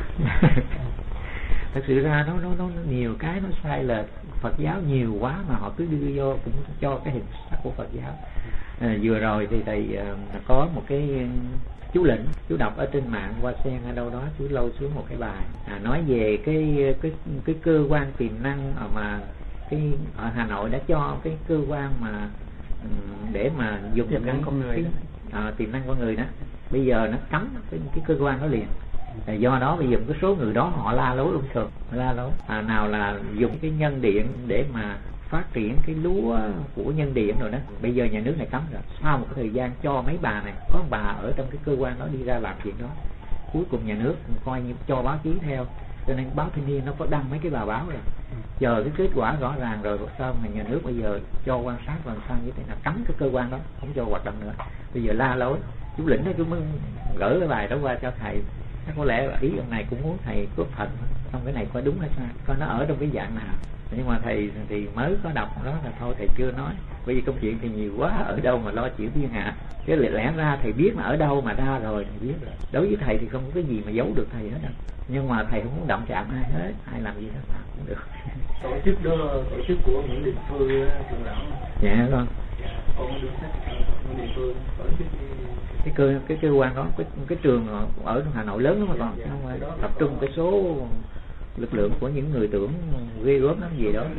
Thật sự ra nó nhiều cái nó sai lệch. Phật giáo nhiều quá mà họ cứ đưa vô cũng cho cái hình sắc của Phật giáo. Vừa rồi thì thầy có một cái chú lĩnh, chú đọc ở trên mạng Hoa Sen ở đâu đó, chú lôi xuống một cái bài nói về cái cơ quan tiềm năng mà cái ở Hà Nội đã cho cái cơ quan mà để mà dùng tiềm năng con người, tiềm năng con người đó, bây giờ nó cấm cái cơ quan đó liền. Do đó bây giờ cái số người đó họ la lối lung thường, la lối nào là dùng cái nhân điện để mà phát triển cái lúa của nhân điện rồi đó. Bây giờ nhà nước này cấm rồi. Sau một cái thời gian cho mấy bà này, có bà ở trong cái cơ quan đó đi ra làm chuyện đó, cuối cùng nhà nước coi như cho báo chí theo, cho nên báo Thanh Niên nó có đăng mấy cái bài báo rồi. Chờ cái kết quả rõ ràng rồi sao mà nhà nước bây giờ cho quan sát làm sao như thế nào, cấm cái cơ quan đó không cho hoạt động nữa. Bây giờ la lối, chú lĩnh đó chú mới gửi cái bài đó qua cho thầy. Có lẽ là ý ông này cũng muốn thầy cốt phận, xong cái này coi đúng hay sai, coi nó ở trong cái dạng nào. Nhưng mà thầy thì mới có đọc đó là thôi thầy chưa nói, bởi vì công chuyện thì nhiều quá, ở đâu mà lo chịu thiên hạ. Chứ lẽ ra thầy biết là ở đâu mà ra rồi, thầy biết rồi. Đối với thầy thì không có cái gì mà giấu được thầy hết đâu. Nhưng mà thầy không muốn động chạm ai hết, ai làm gì nó làm cũng được. Tổ chức đó, tổ chức của Nguyễn Đình Phương trường lão. Dạ con. Con được sách Nguyễn Đình Phương tổ chức cái cơ quan đó, cái trường ở Hà Nội lớn lắm mà còn, không tập trung cái số lực lượng của những người tưởng ghê gớm lắm gì đó.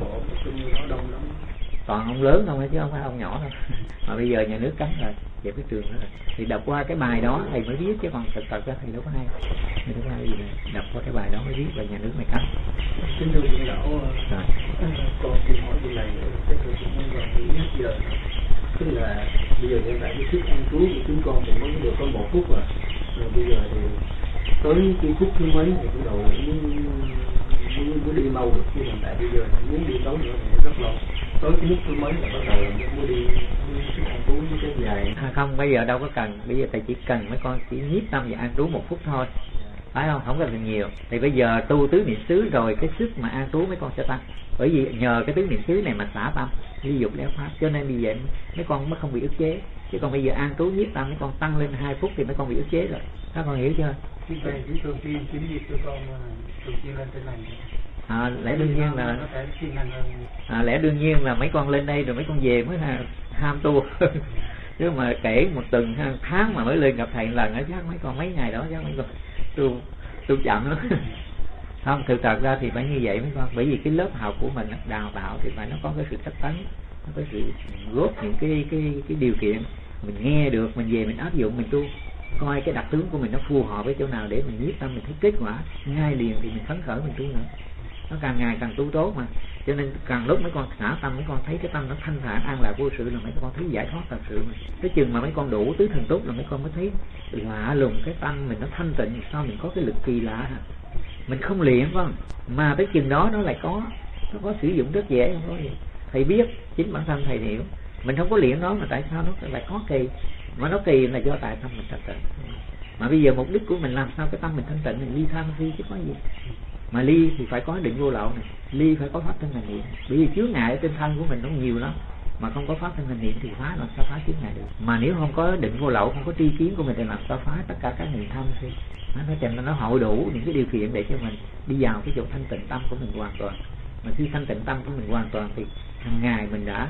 Toàn ông lớn không chứ không phải ông nhỏ đâu. Mà bây giờ nhà nước cấm rồi về cái trường đó rồi. Thì đọc qua cái bài đó thầy mới biết, chứ còn thật ra thầy đâu có hay. Thầy đâu có hay gì này. Đọc qua cái bài đó mới biết là nhà nước này cấm. Kính thưa trưởng lão, con xin hỏi điều này, chắc là cũng không còn nghĩ hết giờ. Tức là bây giờ hiện tại cái sức ăn trú của chúng con cũng mới được có 1 phút rồi bây giờ thì tới cái phút thứ mấy thì bắt đầu mới đi mau được, chứ hiện tại bây giờ muốn đi tối nữa thì rất lâu, tới cái lúc thứ mấy là bắt đầu mới đi sức ăn trú với cái dài. Không, bây giờ đâu có cần, bây giờ thầy chỉ cần mấy con chỉ nhiếp tâm và an trú 1 phút thôi, phải không? Không cần nhiều. Thì bây giờ tu tứ niệm xứ rồi cái sức mà an trú mấy con sẽ tăng, bởi vì nhờ cái tứ niệm xứ này mà xả tâm ly dục léo pháp, cho nên vì vậy mấy con mới không bị ức chế. Chứ còn bây giờ an trú nhiếp tâm mấy con tăng lên 2 phút thì mấy con bị ức chế rồi. Các con hiểu chưa? Thì vậy thì thường xuyên chính vì tụi con thường xuyên lên trên này. Lẽ đương nhiên là có thể siêng năng lẽ đương nhiên là mấy con lên đây rồi mấy con về mới là ham tu. Chứ mà kể một tuần tháng mà mới lên gặp thầy lần á, chắc mấy con mấy ngày đó chắc mấy con tu chậm lắm. Không, thực thật ra thì phải như vậy mấy con, bởi vì cái lớp học của mình đào tạo thì phải nó có cái sự cách tấn, nó có sự góp những cái điều kiện mình nghe được, mình về mình áp dụng, mình tu coi cái đặc tướng của mình nó phù hợp với chỗ nào để mình nhiếp tâm, mình thấy kết quả ngay liền thì mình phấn khởi mình tu nữa. Nó càng ngày càng tu tốt mà, cho nên càng lúc mấy con xả tâm, mấy con thấy cái tâm nó thanh thản an lạc vô sự là mấy con thấy giải thoát thật sự mà. Cái chừng mà mấy con đủ tứ thần túc là mấy con mới thấy lạ lùng, cái tâm mình nó thanh tịnh, sao mình có cái lực kỳ lạ hả? Mình không luyện phải không? Mà tới chừng đó nó lại nó có sử dụng rất dễ, không có gì. Thầy biết, chính bản thân thầy hiểu. Mình không có luyện nó mà tại sao nó lại có kỳ? Mà nó kỳ là do tại tâm mình thanh tịnh. Mà bây giờ mục đích của mình làm sao cái tâm mình thanh tịnh, mình ly tham phi chứ có gì. Mà ly thì phải có định vô lậu này, ly phải có pháp thân hành niệm. Bởi vì chướng ngại ở trên thân của mình nó nhiều lắm, mà không có pháp thân hành niệm thì phá làm sao phá chướng ngại được. Mà nếu không có định vô lậu, không có tri kiến của mình thì làm sao phá tất cả các niệm tham phi. Nó chẳng là nó hội đủ những cái điều kiện để cho mình đi vào cái chỗ thanh tịnh tâm của mình hoàn toàn. Mà khi thanh tịnh tâm của mình hoàn toàn thì hàng ngày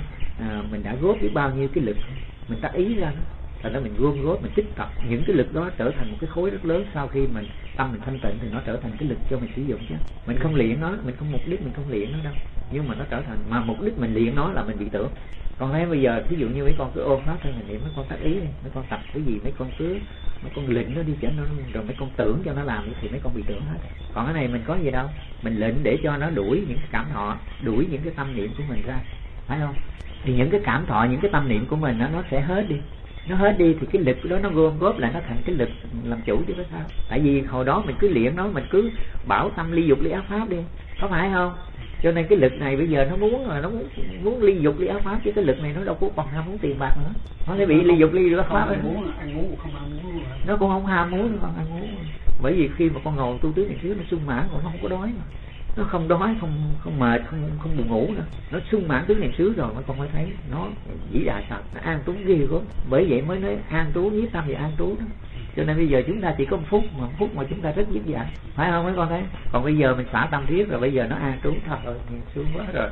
mình đã góp biết bao nhiêu cái lực mình tác ý ra đó. Thành ra mình gom góp, mình tích tập những cái lực đó trở thành một cái khối rất lớn. Sau khi mình tâm mình thanh tịnh thì nó trở thành cái lực cho mình sử dụng chứ. Mình không luyện nó, mình không mục đích mình không luyện nó đâu, nhưng mà nó trở thành, mà mục đích mình luyện nó là mình bị tưởng. Còn thấy bây giờ thí dụ như mấy con cứ ôm nó thôi, mình mấy con tác ý, mấy con tập cái gì mấy con lệnh nó đi chở nó, rồi mấy con tưởng cho nó làm thì mấy con bị tưởng hết. Còn cái này mình có gì đâu, mình lệnh để cho nó đuổi những cái cảm thọ, đuổi những cái tâm niệm của mình ra, phải không? Thì những cái cảm thọ, những cái tâm niệm của mình nó sẽ hết đi. Nó hết đi thì cái lực đó nó gom góp lại nó thành cái lực làm chủ chứ có sao. Tại vì hồi đó mình cứ luyện nó, mình cứ bảo tâm ly dục ly ác pháp đi, có phải không? Cho nên cái lực này bây giờ nó muốn ly dục ly ác pháp, chứ cái lực này nó đâu có còn ham muốn tiền bạc nữa. Nó sẽ bị ly dục ly ác pháp. Ăn uống không ham muốn. Nó cũng không ham muốn, còn ăn uống. Bởi vì khi mà con ngồi tu tứ niệm xứ nó sung mãn, còn nó không có đói mà. Nó không đói, không mệt, không buồn ngủ nữa. Nó sung mãn tứ niệm xứ rồi mà con mới thấy nó vĩ đại thật, nó an trú ghê gớm. Bởi vậy mới nói an trú nhiếp tâm thì an trú đó. Cho nên bây giờ chúng ta chỉ có một phút mà chúng ta rất dứt dạy, phải không mấy con thấy? Còn bây giờ mình xả tâm thiết rồi, bây giờ nó an trú thật rồi, sướng quá rồi.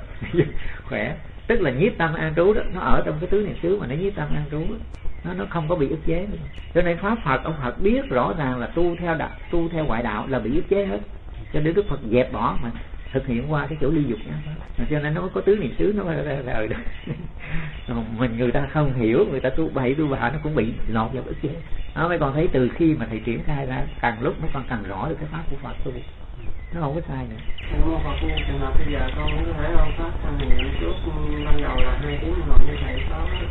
Khỏe. Tức là nhiếp tâm an trú đó, nó ở trong cái tứ niệm xứ mà nó nhiếp tâm an trú đó. Nó không có bị ức chế nữa. Cho nên pháp Phật, ông Phật biết rõ ràng là tu theo ngoại đạo là bị ức chế hết. Cho nên Đức Phật dẹp bỏ mà thực hiện qua cái chỗ ly dục đó. Cho nên nó có tứ niệm xứ nó đời đó. Người ta không hiểu, người ta tu bậy tu bạ nó cũng bị lọt vào ức chế. Đó, mấy con thấy từ khi mà thầy triển khai ra, càng lúc mấy con càng rõ được cái pháp của Phật tu, nó không có sai nữa. Phật như trường hợp bây giờ con có thể không phát thành niệm trước ban đầu là 2 tiếng hồi như thầy có ức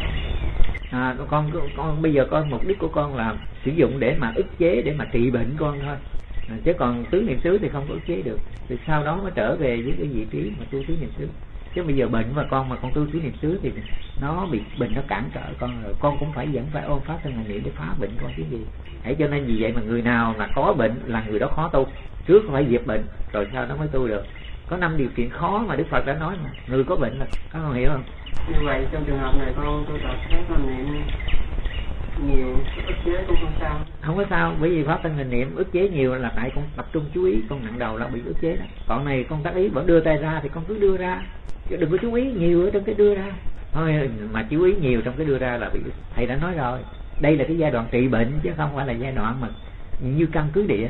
chế. Con bây giờ con mục đích của con là sử dụng để mà ức chế, để mà trị bệnh con thôi. Chứ còn tứ niệm xứ thì không có ức chế được. Thì sau đó mới trở về với cái vị trí mà tu tứ niệm xứ. Chứ bây giờ bệnh mà con tu tứ niệm xứ thì nó bị bệnh, nó cản trở con rồi. Con cũng vẫn phải ôm pháp thân hành niệm để phá bệnh con chứ gì. Hãy cho nên vì vậy mà người nào mà có bệnh là người đó khó tu. Trước phải diệt bệnh rồi sau đó mới tu được. Có 5 điều kiện khó mà Đức Phật đã nói mà. Người có bệnh là các con hiểu không? Như vậy trong trường hợp này con tu tập pháp thân hành niệm nhiều ức chế cũng không sao. Không có sao, bởi vì pháp thân hành niệm ức chế nhiều là tại con tập trung chú ý, con nặng đầu là bị ức chế đó. Còn này con tác ý vẫn đưa tay ra thì con cứ đưa ra, chứ đừng có chú ý nhiều ở trong cái đưa ra. Thôi mà chú ý nhiều trong cái đưa ra là bị, thầy đã nói rồi, đây là cái giai đoạn trị bệnh chứ không phải là giai đoạn mà như căn cứ địa.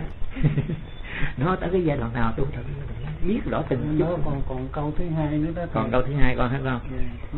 Nó tới cái giai đoạn nào tu thật biết rõ từng đó. Còn câu thứ 2 nữa đó. Còn câu thứ 2 con thấy không?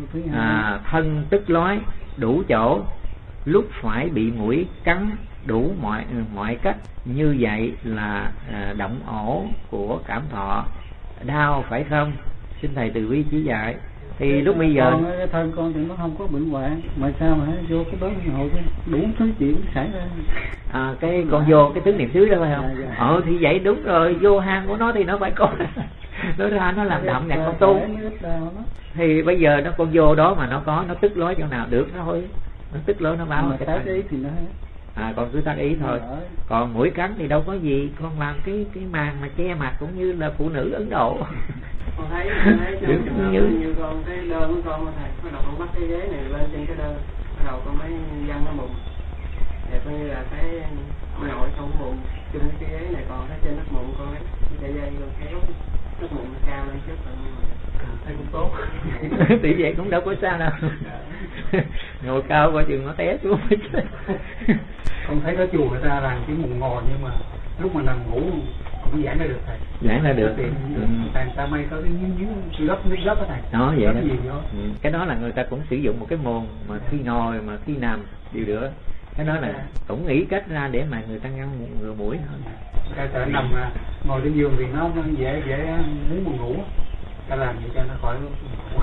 Thân tức lói đủ chỗ, lúc phải bị mũi cắn đủ mọi cách, như vậy là động ổ của cảm thọ, đau phải không? Xin thầy từ bi chỉ dạy. Thì lúc bây giờ cái thân con thì nó không có bệnh hoạn, mà sao mà vô cái bớt hội đủ thứ chuyện xảy ra. Cái con vô cái tứ niệm xứ đó phải không? Thì vậy đúng rồi, vô hang của nó thì nó phải có. Nó ra nó làm động nè con tu. Thì bây giờ nó con vô đó mà nó tức lối chỗ nào được thôi. Nó tức lối nó báo cái tác ý thì nó con cứ tác ý thôi. Còn mũi cắn thì đâu có gì, con làm cái màn mà che mặt cũng như là phụ nữ Ấn Độ. Con thấy như con cái đơn của con thầy bắt đầu con bắt cái ghế này lên trên cái đơn, bắt đầu con mới văng cái bụng, thì coi như là cái nội trong bụng chung cái ghế này còn cái trên nắp mụn con ấy chạy dây còn kéo nắp mụn cao lên trước rồi thấy cũng tốt. Thì vậy cũng đâu có sao đâu. Ngồi cao coi chừng nó té xuống. Không thấy có chùa người ta làm cái mụn ngồi nhưng mà lúc mà nằm ngủ cũng giãn ra được thầy. Giãn ra được. Thầy ta may có cái nước gấp đó thầy. Đó vậy đó. Cái đó là người ta cũng sử dụng một cái môn mà khi ngồi mà khi nằm đều được. Cái đó là cũng nghĩ cách ra để mà người ta ngăn ngừa muỗi thôi. Cái sợ nằm ngồi trên giường thì nó dễ muốn buồn ngủ. Ta làm gì cho nó khỏi ngủ.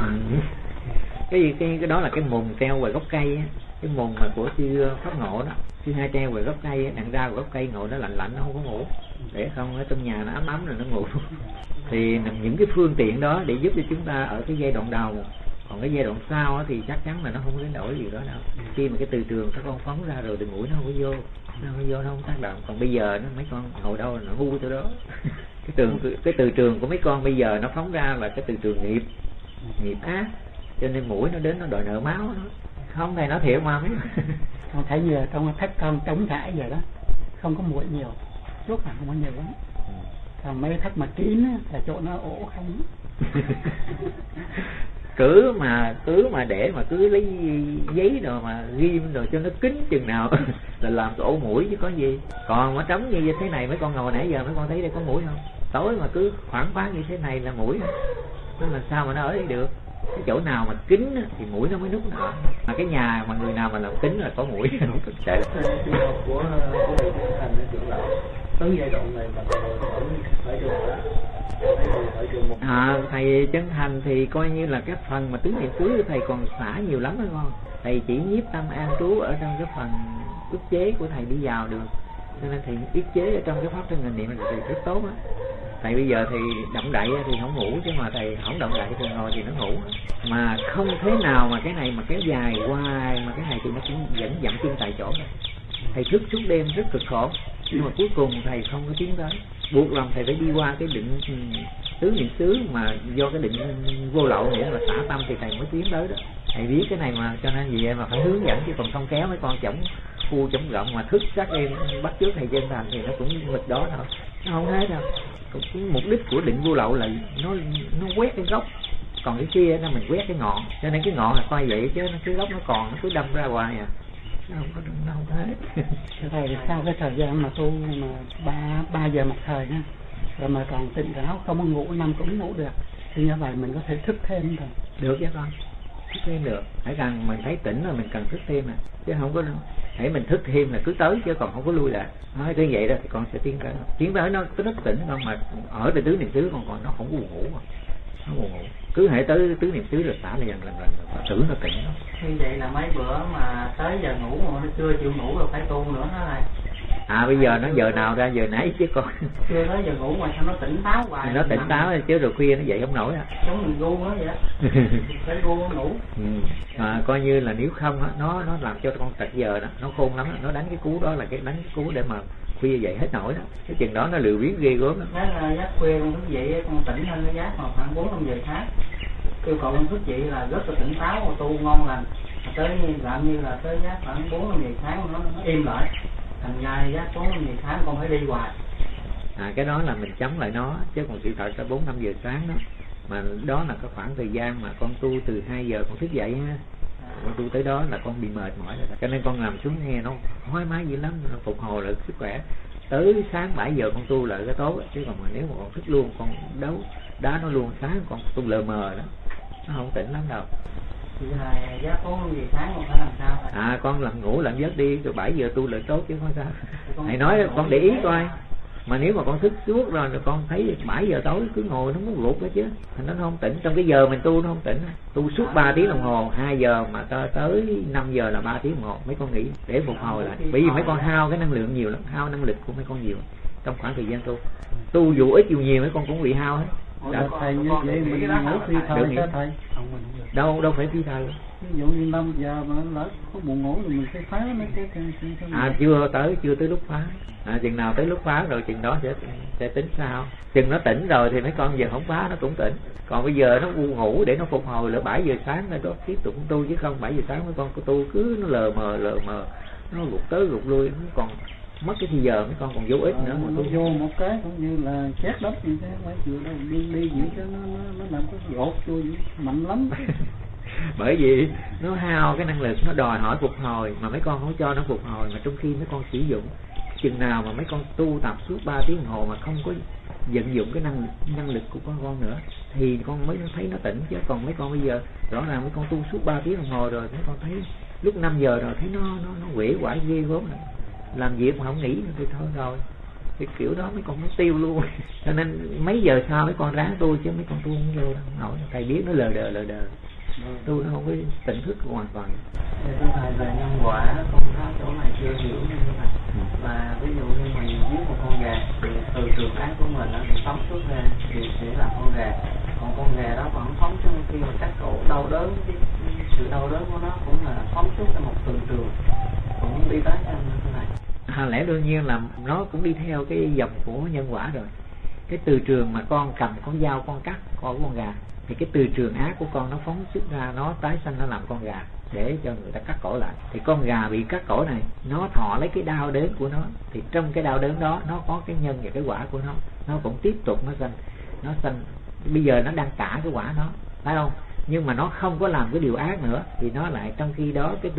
Cái đó là cái mùng treo ngoài gốc cây á, cái mùng mà của sư Pháp Ngộ đó, sư hai treo ngoài gốc cây á, đằng ra ngoài gốc cây ngồi nó lạnh nó không có ngủ, để không ở trong nhà nó ấm rồi nó ngủ. Thì những cái phương tiện đó để giúp cho chúng ta ở cái giai đoạn đầu, còn cái giai đoạn sau á, thì chắc chắn là nó không đến nỗi gì đó đâu. Khi mà cái từ trường các con phóng ra rồi thì mũi nó không có vô, nó không tác động. Còn bây giờ nó mấy con ngồi đâu nó ngu chỗ đó. Cái từ trường của mấy con bây giờ nó phóng ra là cái từ trường nghiệp ác, cho nên mũi nó đến nó đòi nợ máu đó. Không thầy nói thiệt mà mấy. Con thấy như trong thất con trống trải vậy đó, không có muỗi nhiều, suốt là không có nhiều lắm. Còn mấy thất mà kín á, là chỗ nó ổ không. cứ mà để mà cứ lấy giấy rồi mà ghim rồi cho nó kín chừng nào là làm ổ mũi chứ có gì. Còn mà trống như thế này mấy con ngồi nãy giờ mấy con thấy đây có mũi không? Tối mà cứ khoảng phá như thế này là mũi, nó làm sao mà nó ở đây được? Cái chỗ nào mà kín thì mũi nó mới núp nọ. Mà cái nhà mà người nào mà làm kín là có mũi. Không thực sự. Trường hợp của thầy Thành ở trường lão tới giai đoạn này mà ở trường một. Thầy Chân Thành thì coi như là cái phần mà tứ niệm xứ của thầy còn xả nhiều lắm đó con. Thầy chỉ nhiếp tâm an trú ở trong cái phần ức chế của thầy đi vào được. Cho nên thầy ức chế ở trong cái pháp thân hành niệm là thầy rất tốt á. Thầy bây giờ thì động đậy thì không ngủ, chứ mà thầy không động đậy thì ngồi thì nó ngủ. Mà không thế nào mà cái này mà kéo dài hoài, mà cái này thì nó cũng vẫn dậm chân tại chỗ rồi. Thầy thức suốt đêm rất cực khổ, nhưng mà cuối cùng thầy không có tiến tới. Buộc lòng thầy phải đi qua cái định tứ niệm xứ, mà do cái định vô lậu nghĩa là xả tâm thì thầy mới tiến tới đó. Thầy biết cái này mà, cho nên vì vậy mà phải hướng dẫn, chứ còn không kéo mấy con chổng phu chổng rộng mà thức sát đêm bắt chước thầy Chân Thành thì nó cũng mực đó thôi, nó không hết đâu. Cái mục đích của định vô lậu là nó quét cái gốc, còn cái kia nó mình quét cái ngọn, cho nên cái ngọn là coi vậy chứ cái gốc nó còn, nó cứ đâm ra hoài à, nó không hết. Thầy sau cái thời gian mà tu mà 3 giờ một thời nha, rồi mà còn tỉnh táo không có ngủ, nằm cũng ngủ được, thì như vậy mình có thể thức thêm rồi. Được chứ con, thức thêm được. Hãy cần mình thấy tỉnh rồi mình cần thức thêm à, chứ không có hãy mình thức thêm là cứ tới chứ còn không có lui lại. Nói như vậy đó thì con sẽ tiến tới nó cứ thức tỉnh không, mà ở tại tứ niệm xứ còn nó không buồn ngủ mà. Nó buồn ngủ. Cứ hãy tới tứ niệm xứ rồi xả là lần xử nó tỉnh đó. Như vậy là mấy bữa mà tới giờ ngủ mà nó chưa chịu ngủ rồi phải tu nữa đó này. Bây giờ nó giờ nào ra giờ nãy chứ con. Chưa tới giờ ngủ mà sao nó tỉnh táo hoài. Nó tỉnh táo chứ rồi khuya nó dậy không nổi á. Giống mình gu đó vậy đó. Phải gu ngủ. Mà coi như là nếu không á, nó làm cho con tật giờ đó, nó khôn lắm đó. Nó đánh cái cú đó là cái đánh cái cú để mà khuya dậy hết nổi đó. Cái chừng đó nó lười biếng ghê gớm đó. Nói là giấc khuya con thức dậy con tỉnh hơn cái giấc mà khoảng 4-5 giờ sáng. Yêu cầu con thức dậy là rất là tỉnh táo và tu ngon lành. Tới làm như là tới giấc khoảng 4-5 giờ sáng nó im lại. Thành ra giấc 4-5 giờ sáng con phải đi hoài. Cái đó là mình chống lại nó, chứ còn sự thật là 4-5 giờ sáng đó. Mà đó là cái khoảng thời gian mà con tu từ 2 giờ con thức dậy ha. Con tu tới đó là con bị mệt mỏi rồi đó. Cho nên con nằm xuống nghe nó thoải mái dữ lắm, nó phục hồi lại sức khỏe. Tới sáng 7 giờ con tu lại cái tốt, chứ còn mà nếu mà con thức luôn, con đá nó luôn sáng con tu lờ mờ đó, nó không tỉnh lắm đâu. Thì là giấc 4-5 giờ sáng con phải làm sao vậy? Con làm ngủ làm giấc đi, rồi 7 giờ tu lại tốt chứ không sao. Thầy nói con để ý coi. Mà nếu mà con thức suốt rồi con thấy 7 giờ tối cứ ngồi nó muốn gục đó chứ, nó không tỉnh. Trong cái giờ mình tu nó không tỉnh, tu suốt 3 tiếng đồng hồ, 2 giờ mà tới 5 giờ là 3 tiếng đồng hồ. Mấy con nghĩ để phục hồi lại, bởi vì mấy con hao cái năng lượng nhiều lắm, hao năng lực của mấy con nhiều trong khoảng thời gian tu dù ít dù nhiều mấy con cũng bị hao hết. Thầy như vậy mình ngủ phi thời đó thầy. Đâu phải phi thời. Ví dụ như 5 giờ mà lỡ có buồn ngủ thì mình sẽ phá mấy cái chưa tới lúc phá. Chừng nào tới lúc phá rồi chừng đó sẽ tính sao. Chừng nó tỉnh rồi thì mấy con giờ không phá nó cũng tỉnh. Còn bây giờ nó buồn ngủ để nó phục hồi là 7 giờ sáng rồi đó tiếp tục tu, chứ không 7 giờ sáng mấy con tu cứ nó lờ mờ nó gục tới gục lui, nó còn mất cái thì giờ mấy con còn vô ích nữa mà nó vô một cái cũng như là chết đất như thế, mấy chịu đâu đi giữ cho nó làm cái dột vô mạnh lắm. Bởi vì nó hao cái năng lực, nó đòi hỏi phục hồi mà mấy con không cho nó phục hồi, mà trong khi mấy con sử dụng chừng nào mà mấy con tu tập suốt 3 tiếng đồng hồ mà không có vận dụng cái năng lực của con nữa thì con mới thấy nó tỉnh. Chứ còn mấy con bây giờ rõ ràng mấy con tu suốt 3 tiếng đồng hồ rồi, mấy con thấy lúc 5 giờ rồi thấy nó uể oải ghê gớm rồi, làm việc mà không nghĩ thì thôi rồi, cái kiểu đó mấy con nó tiêu luôn. Cho nên mấy giờ sau mấy con ráng tu, chứ mấy con tu không vô đâu nổi, thầy biết nó lờ đờ tu nó không có tỉnh thức hoàn toàn. Thưa thầy, về nhân quả con có chỗ này chưa hiểu như vậy. Và ví dụ như mình giết một con gà thì từ trường ác của mình nó bị phóng xuất ra thì sẽ là con gà, còn con gà đó vẫn phóng xuất khi mà cắt cổ đau đớn, cái sự đau đớn của nó cũng là phóng xuất ra một từ trường cũng đi tới cho như này. Lẽ đương nhiên là nó cũng đi theo cái dòng của nhân quả rồi. Cái từ trường mà con cầm con dao con cắt con gà thì cái từ trường ác của con nó phóng xuất ra, nó tái sanh nó làm con gà để cho người ta cắt cổ lại. Thì con gà bị cắt cổ này nó thọ lấy cái đau đớn của nó, thì trong cái đau đớn đó nó có cái nhân và cái quả của nó cũng tiếp tục nó sanh. Bây giờ nó đang trả cái quả nó, phải không? Nhưng mà nó không có làm cái điều ác nữa thì nó lại trong khi đó cái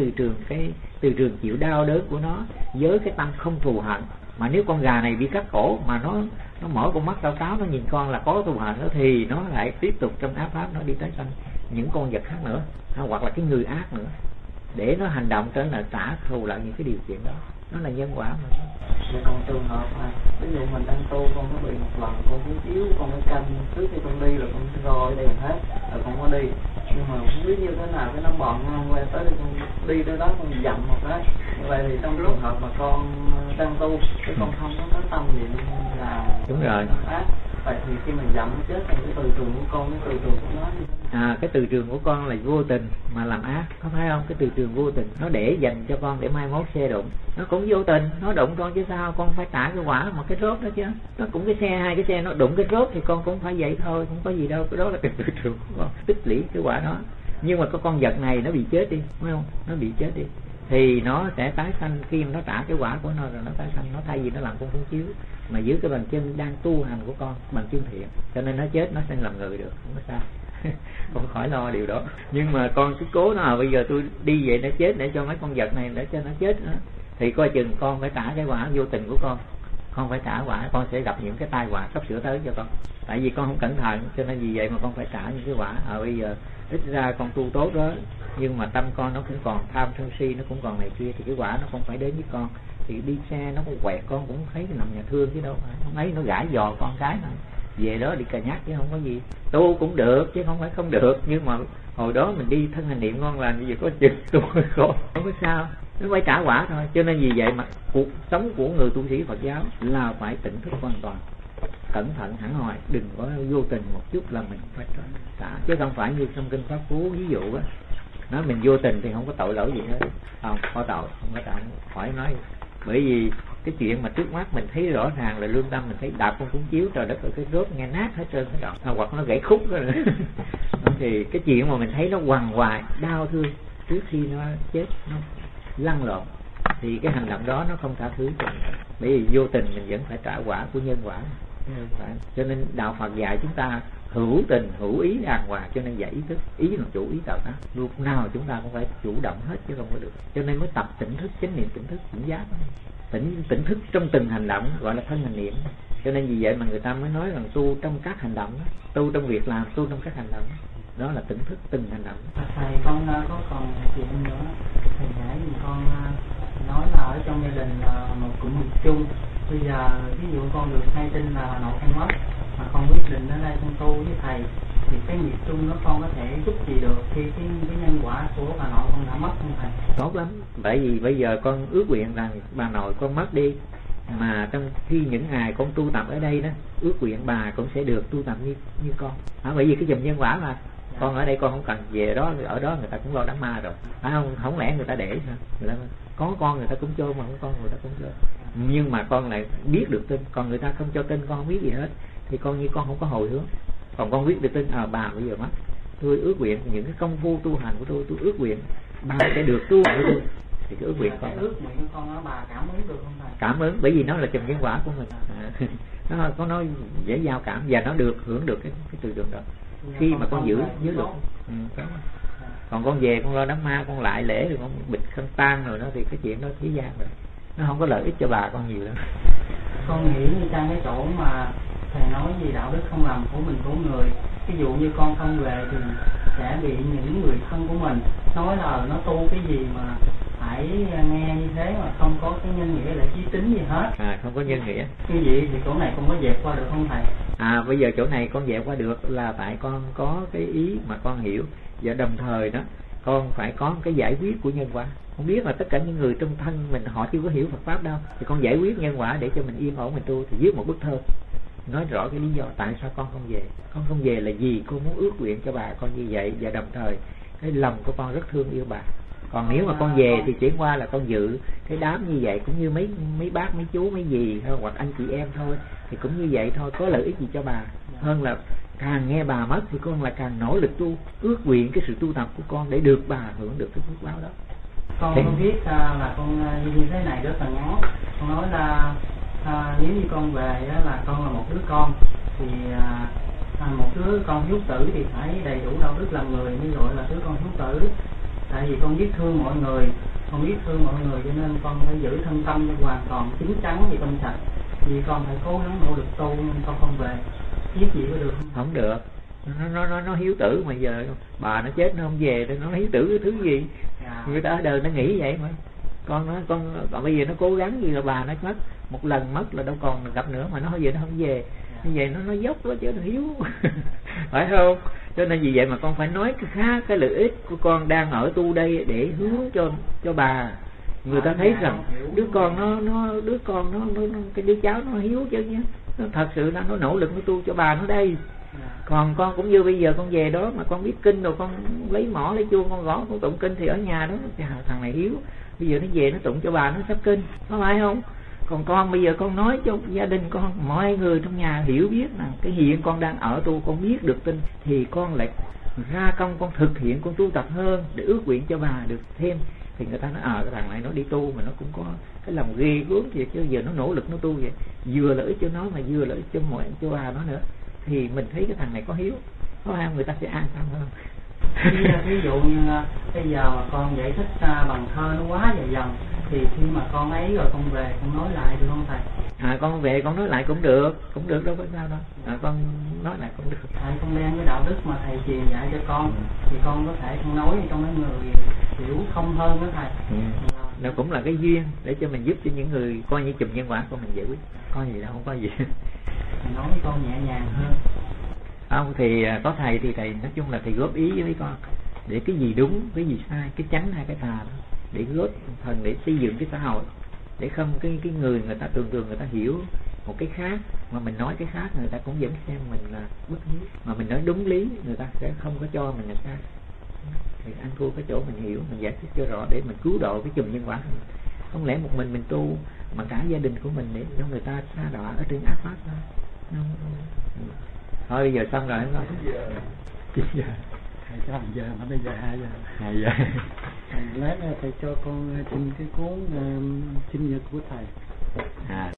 từ trường chịu đau đớn của nó với cái tâm không thù hận. Mà nếu con gà này bị cắt cổ mà nó mở con mắt cao cáo nó nhìn con là có thù hận nữa thì nó lại tiếp tục trong ác pháp nó đi tái sanh những con vật khác nữa, hoặc là cái người ác nữa, để nó hành động trở lại trả thù lại những cái điều kiện đó. Nó là nhân quả mà. Vậy còn trường hợp ví dụ mình đang tu, con có bị một lần con cũng chiếu, con phải canh trước khi con đi là con rồi đèn hết rồi con có đi, nhưng mà không biết như thế nào cái nó bọn ngon quay tới con đi tới đó con dậm một cái. Như vậy thì trong trường hợp mà con đang tu thì con không có tâm niệm là đúng rồi. Vậy thì khi mình dậm chết thì cái từ trường của con, cái từ trường của nó như thế nào? Cái từ trường của con là vô tình mà làm ác, có phải không? Cái từ trường vô tình nó để dành cho con để mai mốt xe đụng, nó cũng vô tình nó đụng con chứ sao, con phải trả cái quả một cái rốt đó chứ. Nó cũng cái xe, hai cái xe nó đụng cái rốt thì con cũng phải vậy thôi, không có gì đâu. Cái đó là cái từ trường của con tích lũy cái quả đó. Nhưng mà cái con vật này nó bị chết đi, phải không? Nó bị chết đi thì nó sẽ tái sanh. Khi mà nó trả cái quả của nó rồi nó tái sanh, nó thay vì nó làm con phun chiếu mà dưới cái bàn chân đang tu hành của con, bàn chân thiện, cho nên nó chết nó sẽ làm người được, không có sao. Con khỏi lo điều đó. Nhưng mà con cứ cố nó bây giờ tôi đi vậy nó chết để cho mấy con vật này để cho nó chết nữa, thì coi chừng con phải trả cái quả vô tình của con phải trả quả, con sẽ gặp những cái tai họa sắp sửa tới cho con. Tại vì con không cẩn thận cho nên vì vậy mà con phải trả những cái quả. Bây giờ ít ra con tu tốt đó, nhưng mà tâm con nó cũng còn tham sân si, nó cũng còn này kia, thì cái quả nó không phải đến với con. Thì đi xe nó cũng quẹt con cũng thấy nằm nhà thương chứ đâu phải, không ấy nó gãi giò con cái này về đó đi cà nhắc chứ không có gì. Tu cũng được chứ không phải không được, nhưng mà hồi đó mình đi thân hành niệm ngon lành, bây giờ có chừng tu khổ không có sao, nó phải trả quả thôi. Cho nên vì vậy mà cuộc sống của người tu sĩ Phật giáo là phải tỉnh thức hoàn toàn, cẩn thận hẳn hoi, đừng có vô tình một chút là mình phải trả, chứ không phải như trong kinh Pháp Cú ví dụ á, nói mình vô tình thì không có tội lỗi gì hết, không có tội, không có tội, khỏi nói. Bởi vì cái chuyện mà trước mắt mình thấy rõ ràng là lương tâm, mình thấy đạp con cuốn chiếu trời đất ơi cái rốt nghe nát hết trơn cái đoạn, hoặc nó gãy khúc rồi thì cái chuyện mà mình thấy nó quằn hoài đau thương trước khi nó chết, nó lăn lộn, thì cái hành động đó nó không tha thứ cho mình. Bởi vì vô tình mình vẫn phải trả quả của nhân quả. Cho nên đạo Phật dạy chúng ta hữu tình hữu ý đàng hoàng, cho nên dạy ý thức, ý là chủ ý tạo tác, lúc nào chúng ta cũng phải chủ động hết chứ không có được. Cho nên mới tập tỉnh thức, chánh niệm tỉnh thức, tỉnh giác, tỉnh thức trong từng hành động gọi là thân hành niệm. Cho nên vì vậy mà người ta mới nói rằng tu trong các hành động, tu trong việc làm, tu trong các hành động, đó là tỉnh thức từng hành động. Thầy con có còn chuyện nữa, thầy nãy thì con nói là ở trong gia đình một cũng một chung. Bây giờ ví dụ con được hay tin là nội con mất, mà con quyết định ở đây con tu với thầy, thì cái nghiệp chung đó con có thể giúp gì được khi cái nhân quả của bà nội con đã mất không thầy? Tốt lắm, bởi vì bây giờ con ước nguyện rằng bà nội con mất đi, mà trong khi những ngày con tu tập ở đây đó, ước nguyện bà cũng sẽ được tu tập như con. Bởi vì cái dòng nhân quả mà con ở đây con không cần về đó, ở đó người ta cũng lo đám ma rồi, phải không? Không lẽ người ta để sao? Người ta có con người ta cũng cho, mà không con người ta cũng cho. Nhưng mà con lại biết được tin, còn người ta không cho tin, con không biết gì hết, thì con như con không có hồi hướng. Còn con biết được tin bà bây giờ mất, tôi ước nguyện những cái công phu tu hành của tôi ước nguyện bà sẽ được tu của tôi. thì cái ước nguyện cái ước nguyện của con đó bà cảm ứng được không thầy? Cảm ứng, bởi vì nó là chùm nhân quả của mình. Nó dễ giao cảm và nó được hưởng được cái từ trường đó khi mà con giữ được. Còn con về con lo đám ma, con lại lễ rồi con bịch khăn tang rồi đó thì cái chuyện đó thế gian rồi, nó không có lợi ích cho bà con nhiều lắm. Con nghĩ như trong cái chỗ mà thầy nói gì đạo đức không làm của mình của người, ví dụ như con không về thì sẽ bị những người thân của mình nói là nó tu cái gì mà phải nghe như thế mà không có cái nhân nghĩa lễ chí tính gì hết. Không có nhân nghĩa. Như vậy thì chỗ này con có dẹp qua được không thầy? Bây giờ chỗ này con dẹp qua được là tại con có cái ý mà con hiểu, và đồng thời đó con phải có cái giải quyết của nhân quả. Không biết là tất cả những người trong thân mình họ chưa có hiểu Phật pháp đâu, thì con giải quyết nhân quả để cho mình yên ổn mình tu, thì viết một bức thơ nói rõ cái lý do tại sao con không về. Con không về là vì con muốn ước nguyện cho bà con như vậy, và đồng thời cái lòng của con rất thương yêu bà. Còn nếu mà con về thì chỉ qua là con dự cái đám như vậy, cũng như mấy bác, mấy chú, mấy dì hoặc anh chị em thôi, thì cũng như vậy thôi, có lợi ích gì cho bà hơn là càng nghe bà mất thì con lại càng nỗ lực tu, ước nguyện cái sự tu tập của con để được bà hưởng được cái phước báo đó. Con biết là con như thế này rất là ngắn. Con nói là nếu như con về là con là một đứa con, thì một đứa con hiếu tử thì phải đầy đủ đạo đức làm người mới gọi là đứa con hiếu tử. Tại vì con biết thương mọi người, cho nên con phải giữ thân tâm hoàn toàn chín chắn và trong sạch. Vì con phải cố gắng nỗ lực tu, nên con không về. Biết gì có được không? Không được. Nó hiếu tử mà giờ bà nó chết nó không về thì nó hiếu tử cái thứ gì? Người ta ở đời nó nghĩ vậy mà. Con bây giờ nó cố gắng gì là bà nó mất, một lần mất là đâu còn gặp nữa, mà nó giờ nó không về. Như vậy nó dốc đó chứ nó hiếu. Phải không? Cho nên vì vậy mà con phải nói cái lợi ích của con đang ở tu đây để hướng cho bà. Người ta thấy rằng đứa con nó cái đứa cháu nó hiếu chứ nhé. Nó thật sự là nó nỗ lực nó tu cho bà nó đây. Còn con cũng như bây giờ con về đó mà con biết kinh rồi, con lấy mỏ lấy chuông con gõ con tụng kinh thì ở nhà đó thằng này hiếu. Bây giờ nó về nó tụng cho bà nó sắp kinh, có phải không? Còn con bây giờ con nói cho gia đình con, mọi người trong nhà hiểu biết rằng cái hiện con đang ở tu, con biết được tin, thì con lại ra công con thực hiện, con tu tập hơn để ước nguyện cho bà được thêm. Thì người ta nói cái thằng này nó đi tu mà nó cũng có cái lòng ghê gớm vậy, chứ giờ nó nỗ lực nó tu vậy, vừa lợi ích cho nó mà vừa lợi ích cho bà nó nữa, thì mình thấy cái thằng này có hiếu, có ham người ta sẽ an tâm hơn. Ví dụ như bây giờ mà con giải thích bằng thơ nó quá dài dòng, thì khi mà con ấy rồi con về con nói lại được không thầy? Con về con nói lại cũng được đâu có sao đâu. Con nói lại cũng được. Thầy con đem cái đạo đức mà thầy truyền dạy cho con, thì con có thể con nói trong mấy người hiểu không hơn đó thầy. Nó cũng là cái duyên để cho mình giúp cho những người coi như chùm nhân quả của mình giải quyết. Có gì đâu, không có gì. Thầy nói với con nhẹ nhàng hơn. Không thì có thầy thì thầy nói chung là thầy góp ý với con để cái gì đúng, cái gì sai, cái chánh hay cái tà đó, để góp phần để xây dựng cái xã hội, để không cái người ta thường người ta hiểu một cái khác mà mình nói cái khác, người ta cũng vẫn xem mình là bất hiếu, mà mình nói đúng lý người ta sẽ không có cho mình là sai. Thì ăn thua cái chỗ mình hiểu, mình giải thích cho rõ để mình cứu độ cái chùm nhân quả. Không lẽ một mình tu mà cả gia đình của mình để cho người ta sa đọa ở trên ác pháp thôi. Thôi bây giờ xong rồi không? 9 giờ. Thầy cho 1 giờ mà bây giờ 2 giờ. 2 giờ. Lát thầy cho con xin cái cuốn sinh nhật của thầy.